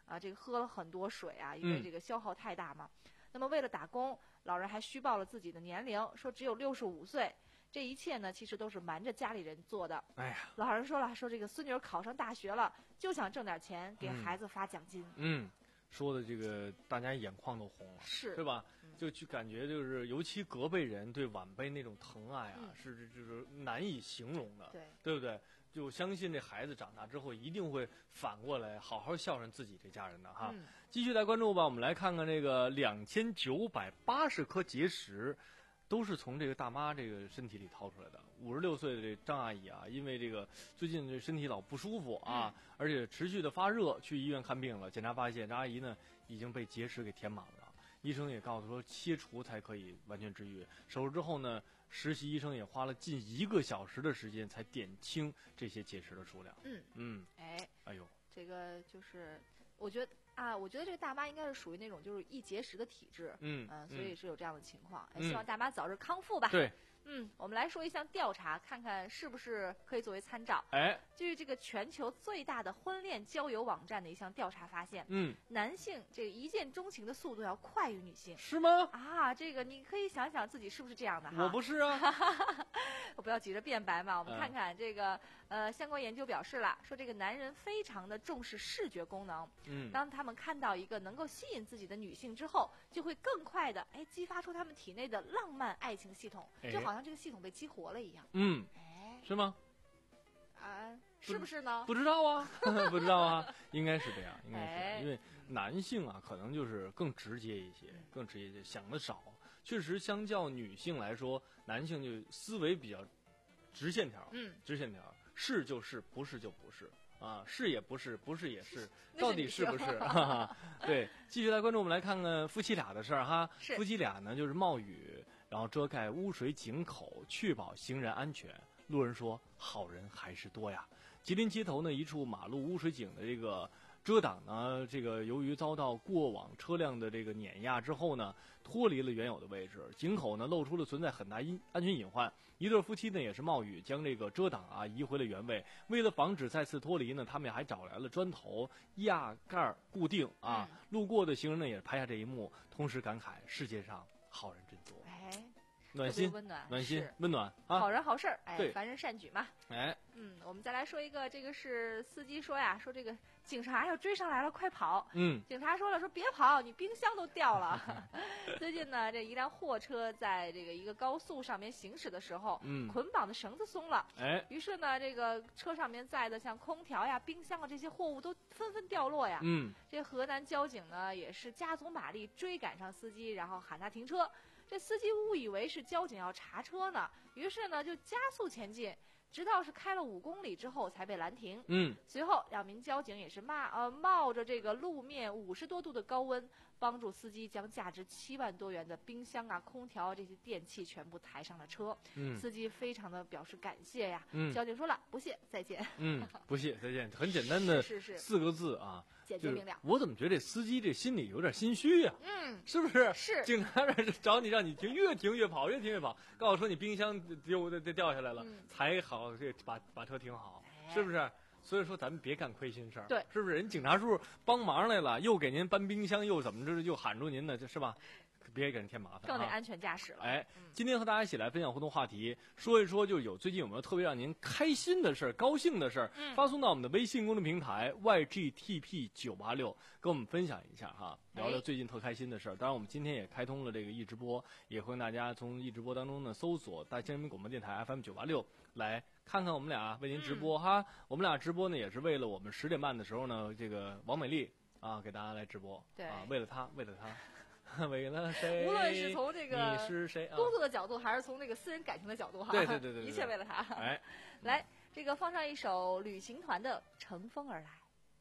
啊，这个喝了很多水啊，因为嗯这个消耗太大嘛。那么为了打工，老人还虚报了自己的年龄，说只有六十五岁。这一切呢，其实都是瞒着家里人做的。 哎呀， 老人说了，说这个孙女儿考上大学了，就想挣点钱给孩子发奖金。 嗯，说的这个大家眼眶都红了， 是对吧？ 嗯、 就去感觉就是，尤其隔辈人对晚辈那种疼爱啊， 嗯、 是就是难以形容的， 对对不对？就相信这孩子长大之后一定会反过来好好孝顺自己这家人的哈。 嗯、 继续来关注吧，我们来看看这个两千九百八十颗结石。都是从这个大妈这个身体里掏出来的。五十六岁的这张阿姨啊，因为这个最近这身体老不舒服啊， 嗯、 而且持续的发热，去医院看病了。检查发现，这阿姨呢已经被结石给填满了。医生也告诉说，切除才可以完全治愈。手术之后呢，实习医生也花了近一个小时的时间才点清这些结石的数量。 嗯嗯， 哎， 哎呦， 这个就是我觉得。啊，我觉得这个大妈应该是属于那种就是易结石的体质， 嗯嗯、呃，所以是有这样的情况。 嗯、 希望大妈早日康复吧。 对， 嗯，我们来说一项调查，看看是不是可以作为参照。 哎， 据这个全球最大的婚恋交友网站的一项调查发现， 嗯， 男性这个一见钟情的速度要快于女性。 是吗？ 啊，这个你可以想想自己是不是这样的哈？ 我不是啊。 我不要急着辩白嘛，我们看看这个、嗯、呃相关研究表示了，说这个男人非常的重视视觉功能， 嗯， 当他们看到一个能够吸引自己的女性之后，就会更快的哎激发出他们体内的浪漫爱情系统， 哎、 就好像这个系统被激活了一样。 嗯， 哎， 是吗？ 啊，是不是呢？ 不知道啊，不知道啊，应该是这样，应该是这样、 哎、 因为男性啊，可能就是更直接一些， 嗯、 更直接一些，想的少。确实，相较女性来说，男性就思维比较直线条， 嗯， 直线条，是就是，不是就不是。啊，是也不是，不是也是，到底是不是？哈哈，对，继续来关注，我们来看看夫妻俩的事儿哈。夫妻俩呢，就是冒雨，然后遮盖污水井口，确保行人安全。路人说，好人还是多呀。吉林街头呢，一处马路污水井的这个遮挡呢，这个由于遭到过往车辆的这个碾压之后呢，脱离了原有的位置，井口呢露出了存在很大因安全隐患。一对夫妻呢也是冒雨将这个遮挡啊移回了原位，为了防止再次脱离呢，他们还找来了砖头压盖固定啊。 嗯、 路过的行人呢也拍下这一幕，同时感慨世界上好人真多。 哎。 暖心， 温暖， 暖心，温暖啊！ 好人好事儿，哎， 对， 凡人善举嘛。 哎， 嗯，我们再来说一个，这个是司机说呀，说这个警察要追上来了，快跑！ 嗯， 警察说了，说别跑，你冰箱都掉了。最近呢，这一辆货车在这个一个高速上面行驶的时候， 嗯， 捆绑的绳子松了， 哎， 于是呢，这个车上面载的像空调呀、冰箱啊这些货物都纷纷掉落呀。 嗯， 这河南交警呢也是加足马力追赶上司机，然后喊他停车。这司机误以为是交警要查车呢，于是呢就加速前进，直到是开了五公里之后才被拦停。 嗯， 随后两名交警也是冒呃冒着这个路面五十多度的高温，帮助司机将价值七万多元的冰箱啊、空调啊这些电器全部抬上了车。 嗯， 司机非常的表示感谢呀。 嗯， 交警说了不谢再见。 嗯，不谢再见，很简单的四个字啊。 是是是简洁明了， 我怎么觉得这司机这心里有点心虚呀、 啊？嗯， 是不是？ 是。 警察这找你让你停，越停越跑，越停越跑，告诉说你冰箱丢的掉下来了， 嗯、 才好这把把车停好， 哎、 是不是？所以说咱们别干亏心事儿， 对， 是不是？人警察叔叔帮忙来了，又给您搬冰箱，又怎么着，又喊住您呢，是吧？别给人添麻烦， 更得安全驾驶了。 哎，今天和大家一起来分享互动话题，说一说就有最近有没有特别让您开心的事儿、高兴的事儿， 嗯、 发送到我们的微信公众平台 Y G T P 九八六，跟我们分享一下哈，聊聊最近特开心的事儿。当然，我们今天也开通了这个易直播，也欢迎大家从易直播当中呢搜索大江人民广播电台 F M 九八六来看看我们俩为您直播、 嗯、 哈。我们俩直播呢也是为了我们十点半的时候呢，这个王美丽啊给大家来直播， 对啊，为了她，为了她。为了谁？ 无论是从这个你是谁、啊、 工作的角度，还是从这个私人感情的角度，哈， 对对对 对, 对， 一切为了他。 哎， 来，这个放上一首旅行团的《乘风而来》。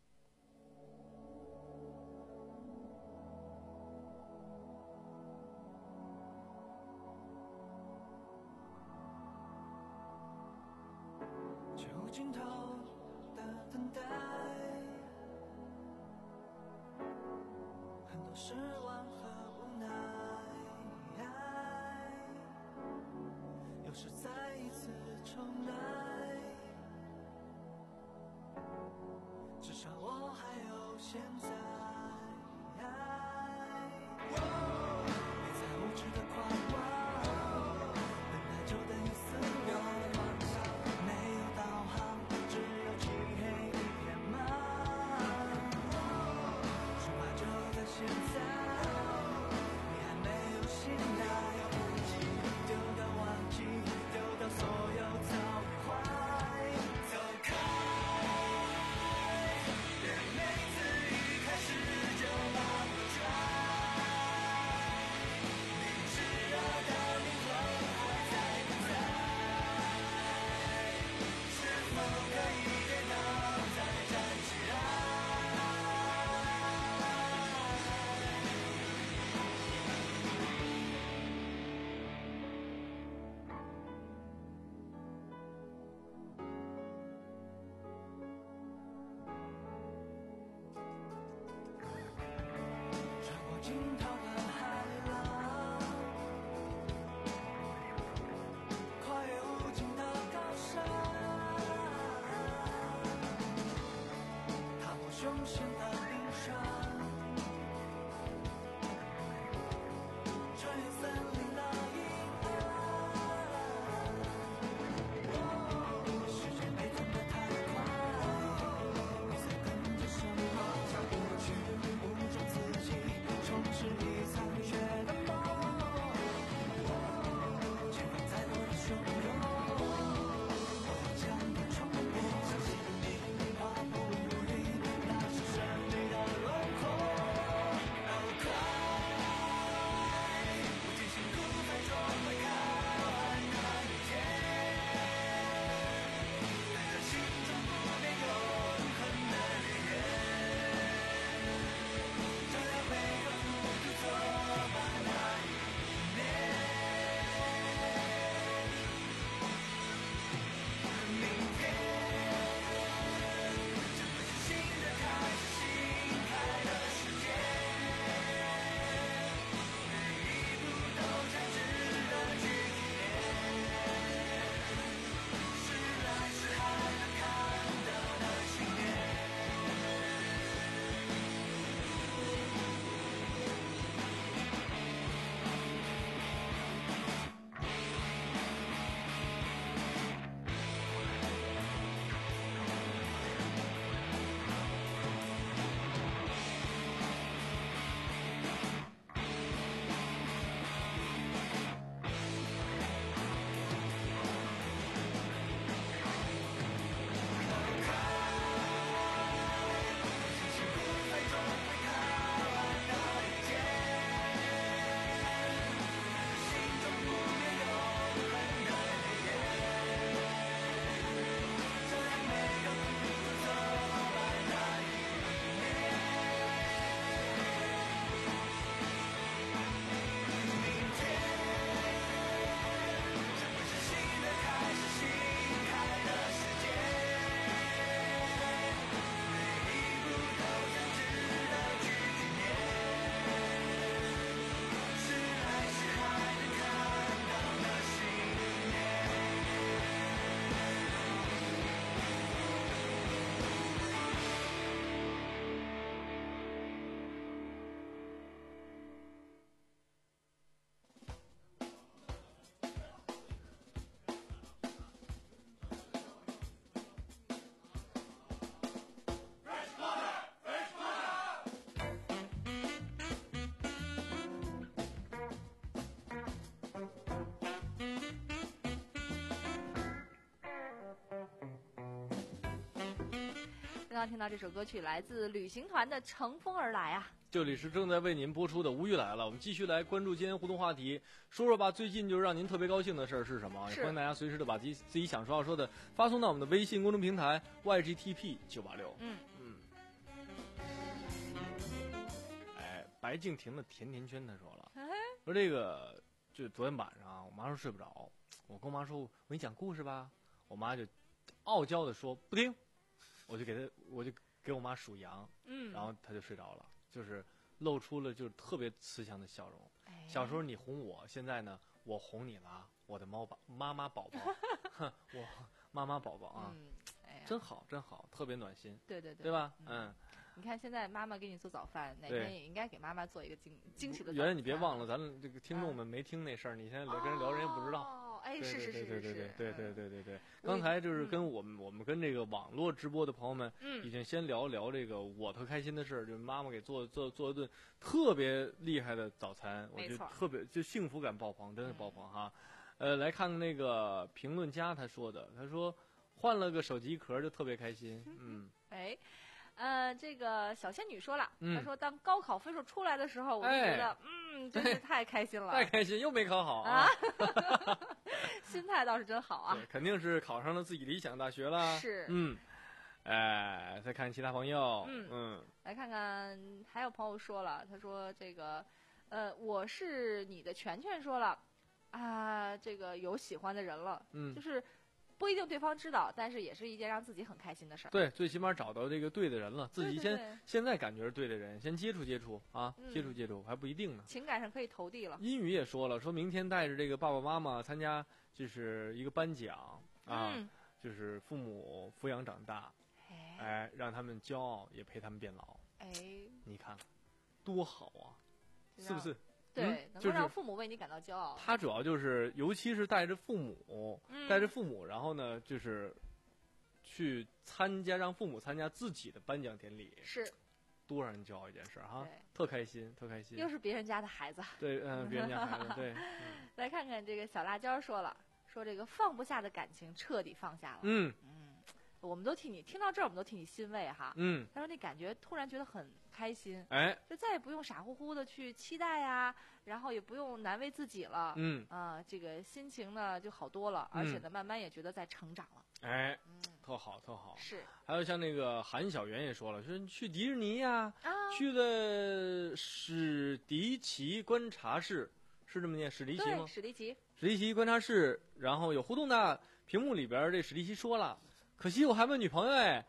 就尽头的等待。很多失望和无奈，有时再一次重来，至少我还有现在。 现的冰霜，穿越森林的阴暗，时间被吞得太快，你随跟着什么将过去误中自己，重拾你残缺的梦，前方再多的汹涌，我将它冲破，相信你化不如云，那是胜利的轮廓。哦，快，不计辛苦最终会看完那一天，带着心中不变永恒的烈焰，就让每个孤独作伴那一年。明天将会是新的开始，新开的世界，每一步都将值得纪念，是来是还能看到的信念。 刚刚听到这首歌曲来自旅行团的《乘风而来》啊。 这里是正在为您播出的《无语来了》，我们继续来关注今天互动话题，说说吧，最近就是让您特别高兴的事儿是什么？ 是也欢迎大家随时的把自己自己想说要说的发送到我们的微信公众平台 Y G T P 九八六。 嗯嗯。哎，白敬亭的甜甜圈他说了，说这个就昨天晚上我妈说睡不着，我跟我妈说我给你讲故事吧，我妈就傲娇的说不听，我就给她我就给我妈数羊， 嗯， 然后她就睡着了。就是露出了就是特别慈祥的笑容。 哎、 小时候你哄我，现在呢我哄你了，我的猫宝妈妈宝宝，我妈妈宝宝啊， 嗯哎呀， 真好真好，特别暖心。 对对对， 对吧？ 嗯。 嗯你看，现在妈妈给你做早饭，哪天也应该给妈妈做一个惊惊喜的早饭。 原来你别忘了，咱们这个听众们没听那事儿，你现在跟人聊，人也不知道。 哦，哎，是是是是是， 对对对对对对对。刚才就是跟我们我们跟这个网络直播的朋友们， 嗯， 已经先聊一聊这个我特开心的事儿，就是妈妈给做做做一顿特别厉害的早餐，我觉得特别就幸福感爆棚，真是爆棚哈。呃，来看看那个评论家他说的，他说换了个手机壳就特别开心，嗯， 哎。呃，这个小仙女说了， 嗯、 她说当高考分数出来的时候，我就觉得，哎、嗯，真是太开心了， 太开心，又没考好啊， 心态倒是真好啊， 肯定是考上了自己理想大学了， 是， 嗯，哎，再看其他朋友， 嗯嗯， 来看看还有朋友说了，他说这个，呃，我是你的全全说了，啊，这个有喜欢的人了， 嗯， 就是。不一定对方知道，但是也是一件让自己很开心的事儿。 对，最起码找到这个对的人了，自己先对对对现在感觉是对的人，先接触接触啊， 嗯、 接触接触还不一定呢。 情感上可以投递了。 英语也说了，说明天带着这个爸爸妈妈参加就是一个颁奖啊， 嗯、 就是父母抚养长大。 哎，让他们骄傲，也陪他们变老。 哎， 你看，多好啊，是不是？ 对， 嗯、 能够让父母为你感到骄傲。 他主要就是，尤其是带着父母， 嗯、 带着父母，然后呢，就是去参加，让父母参加自己的颁奖典礼， 是多让人骄傲一件事哈，特开心，特开心。 又是别人家的孩子， 对，嗯、呃，别人家孩子，对。 嗯、来看看这个小辣椒说了，说这个放不下的感情彻底放下了。 嗯嗯，我们都替你听到这儿，我们都替你欣慰哈。 嗯， 他说那感觉突然觉得很开心， 哎， 就再也不用傻乎乎的去期待呀，然后也不用难为自己了。 嗯啊、呃，这个心情呢就好多了，而且呢，慢慢也觉得在成长了。 哎，嗯，特好，特好。 是。 还有像那个韩小媛也说了，说去迪士尼呀， 啊， 去了史迪奇观察室，是这么念史迪奇吗？ 史迪奇。 史迪奇观察室，然后有互动的屏幕里边，这史迪奇说了，可惜我还没有女朋友哎。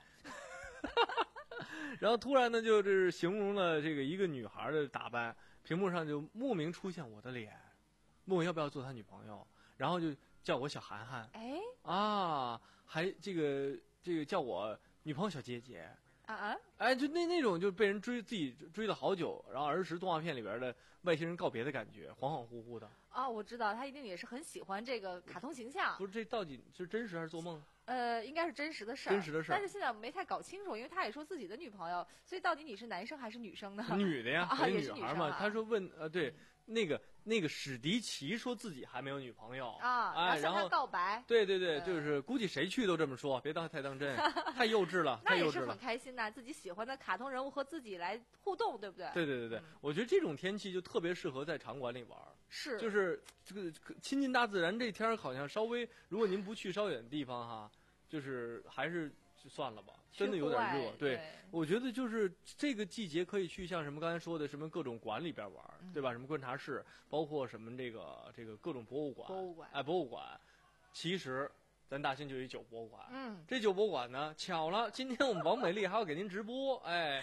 然后突然呢，就是形容了这个一个女孩的打扮，屏幕上就莫名出现我的脸，问我要不要做他女朋友，然后就叫我小涵涵， 哎啊，还这个这个叫我女朋友小姐姐， 啊啊， 哎，就那那种就被人追自己追了好久，然后儿时动画片里边的外星人告别的感觉，恍恍惚惚的。 啊，我知道他一定也是很喜欢这个卡通形象。 不是，这到底是真实还是做梦？ 呃，应该是真实的事儿， 真实的事儿。 但是现在没太搞清楚，因为他也说自己的女朋友，所以到底你是男生还是女生呢？ 女的呀， 啊，也是女孩嘛。他说问呃，对，那个那个史迪奇说自己还没有女朋友啊， 哎， 然后向他告白。 对对对，就是估计谁去都这么说，别当太当真，太幼稚了，太幼稚了。 那也是很开心呐，自己喜欢的卡通人物和自己来互动，对不对？ 对对对对，我觉得这种天气就特别适合在场馆里玩。 是， 就是这个亲近大自然，这天儿好像稍微，如果您不去稍远的地方哈，就是还是就算了吧，真的有点热。 对， 对我觉得就是这个季节可以去像什么刚才说的什么各种馆里边玩， 嗯、 对吧？什么观察室，包括什么这个这个各种博物馆， 博物馆， 哎，博物馆。其实咱大兴就有一酒博物馆， 嗯， 这酒博物馆呢，巧了，今天我们王美丽还要给您直播，哎。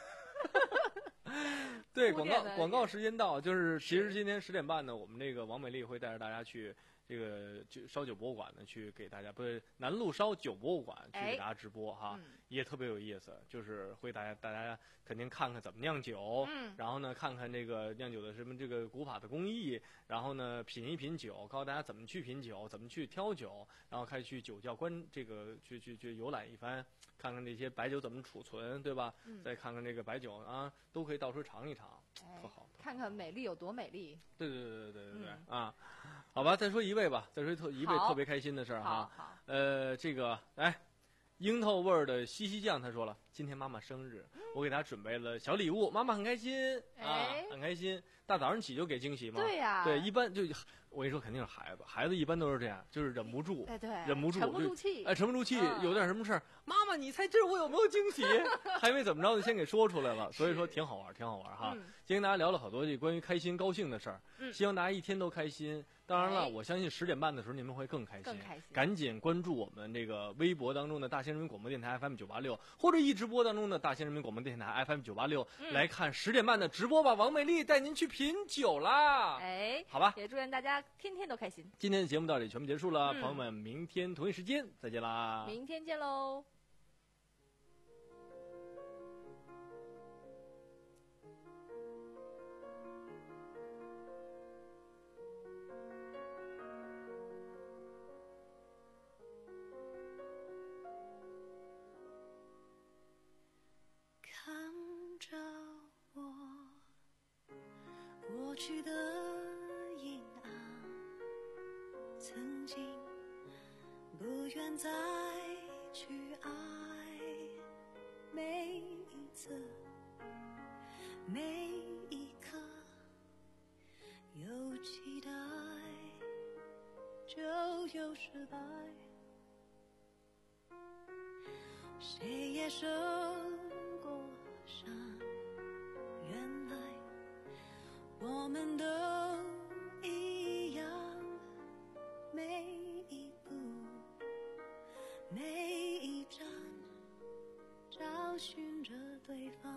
对，广告广告时间到，就是其实今天十点半呢，我们这个王美丽会带着大家去这个就烧酒博物馆呢，去给大家不是南路烧酒博物馆去给大家直播哈， 哎、 也特别有意思，就是会大家大家肯定看看怎么酿酒， 嗯， 然后呢看看这个酿酒的什么这个古法的工艺，然后呢品一品酒，告诉大家怎么去品酒，怎么去挑酒，然后开始去酒窖观这个去去去游览一番，看看这些白酒怎么储存，对吧？ 嗯、 再看看这个白酒啊，都可以到处尝一尝。 哎、 特好， 看看美丽有多美丽。 对对对对对对对、 嗯、 啊！好吧，再说一位吧，再说特一位特别开心的事儿哈。 好， 呃，这个哎，樱桃味儿的西西酱，他说了，今天妈妈生日，嗯、我给她准备了小礼物，妈妈很开心、 哎、 啊，很开心。大早上起就给惊喜嘛。 对呀、啊。 对，一般就我跟你说，肯定是孩子，孩子一般都是这样，就是忍不住， 哎对， 忍不住， 沉不住气， 哎，沉不住气， 嗯、 有点什么事儿，妈妈，你猜这我有没有惊喜？还没怎么着就先给说出来了，所以说挺好玩，挺好玩哈。 嗯、 今天大家聊了好多这关于开心、高兴的事儿， 嗯、 希望大家一天都开心。当然了， 哎、 我相信十点半的时候你们会更开心， 更开心。 赶紧关注我们这个微博当中的大兴人民广播电台 F M 九八六，或者一直播当中的大兴人民广播电台 F M 九八六，来看十点半的直播吧。王美丽带您去品酒啦， 哎， 好吧， 也祝愿大家天天都开心。 今天的节目到这里全部结束了， 嗯、 朋友们，明天同一时间再见啦， 明天见喽。 看着我过去的阴暗，曾经不愿再去爱，每一次每一刻有期待就有失败，谁也受过伤，原来我们都一样，每一步每一站找寻着对方，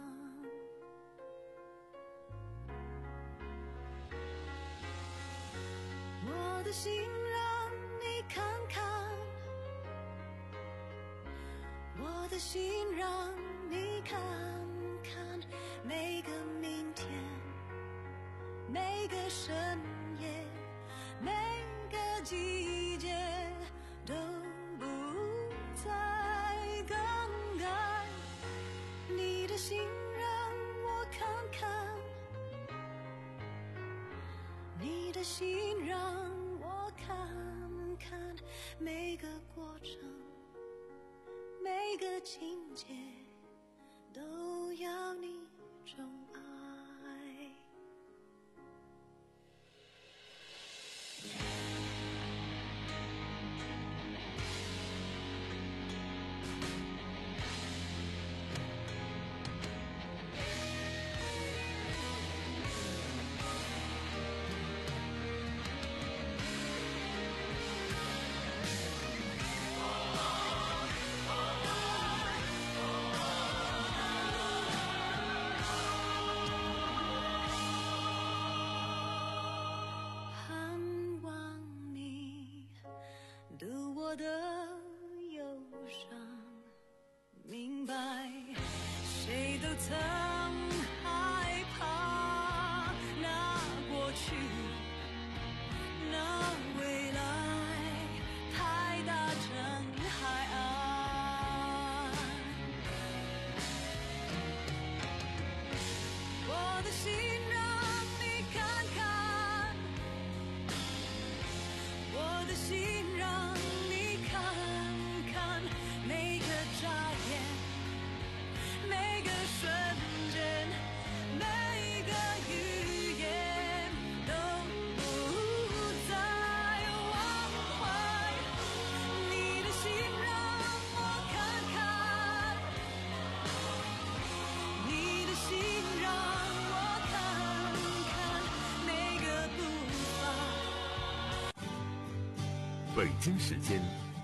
我的心让你看看，我的的心让你看看，每个明天，每个深夜，每个季节都不再更改。你的心让我看看，你的心让我看看，每个过程，每个情节都要你宠爱。我的忧伤，明白谁都曾害怕那过去，那未来太大成海岸。我的心让你看看，我的心让看看，每个眨眼，每个瞬间，每个语言都不再忘怀。你的心让我看看，你的心让我看看，每个步伐。 北京时间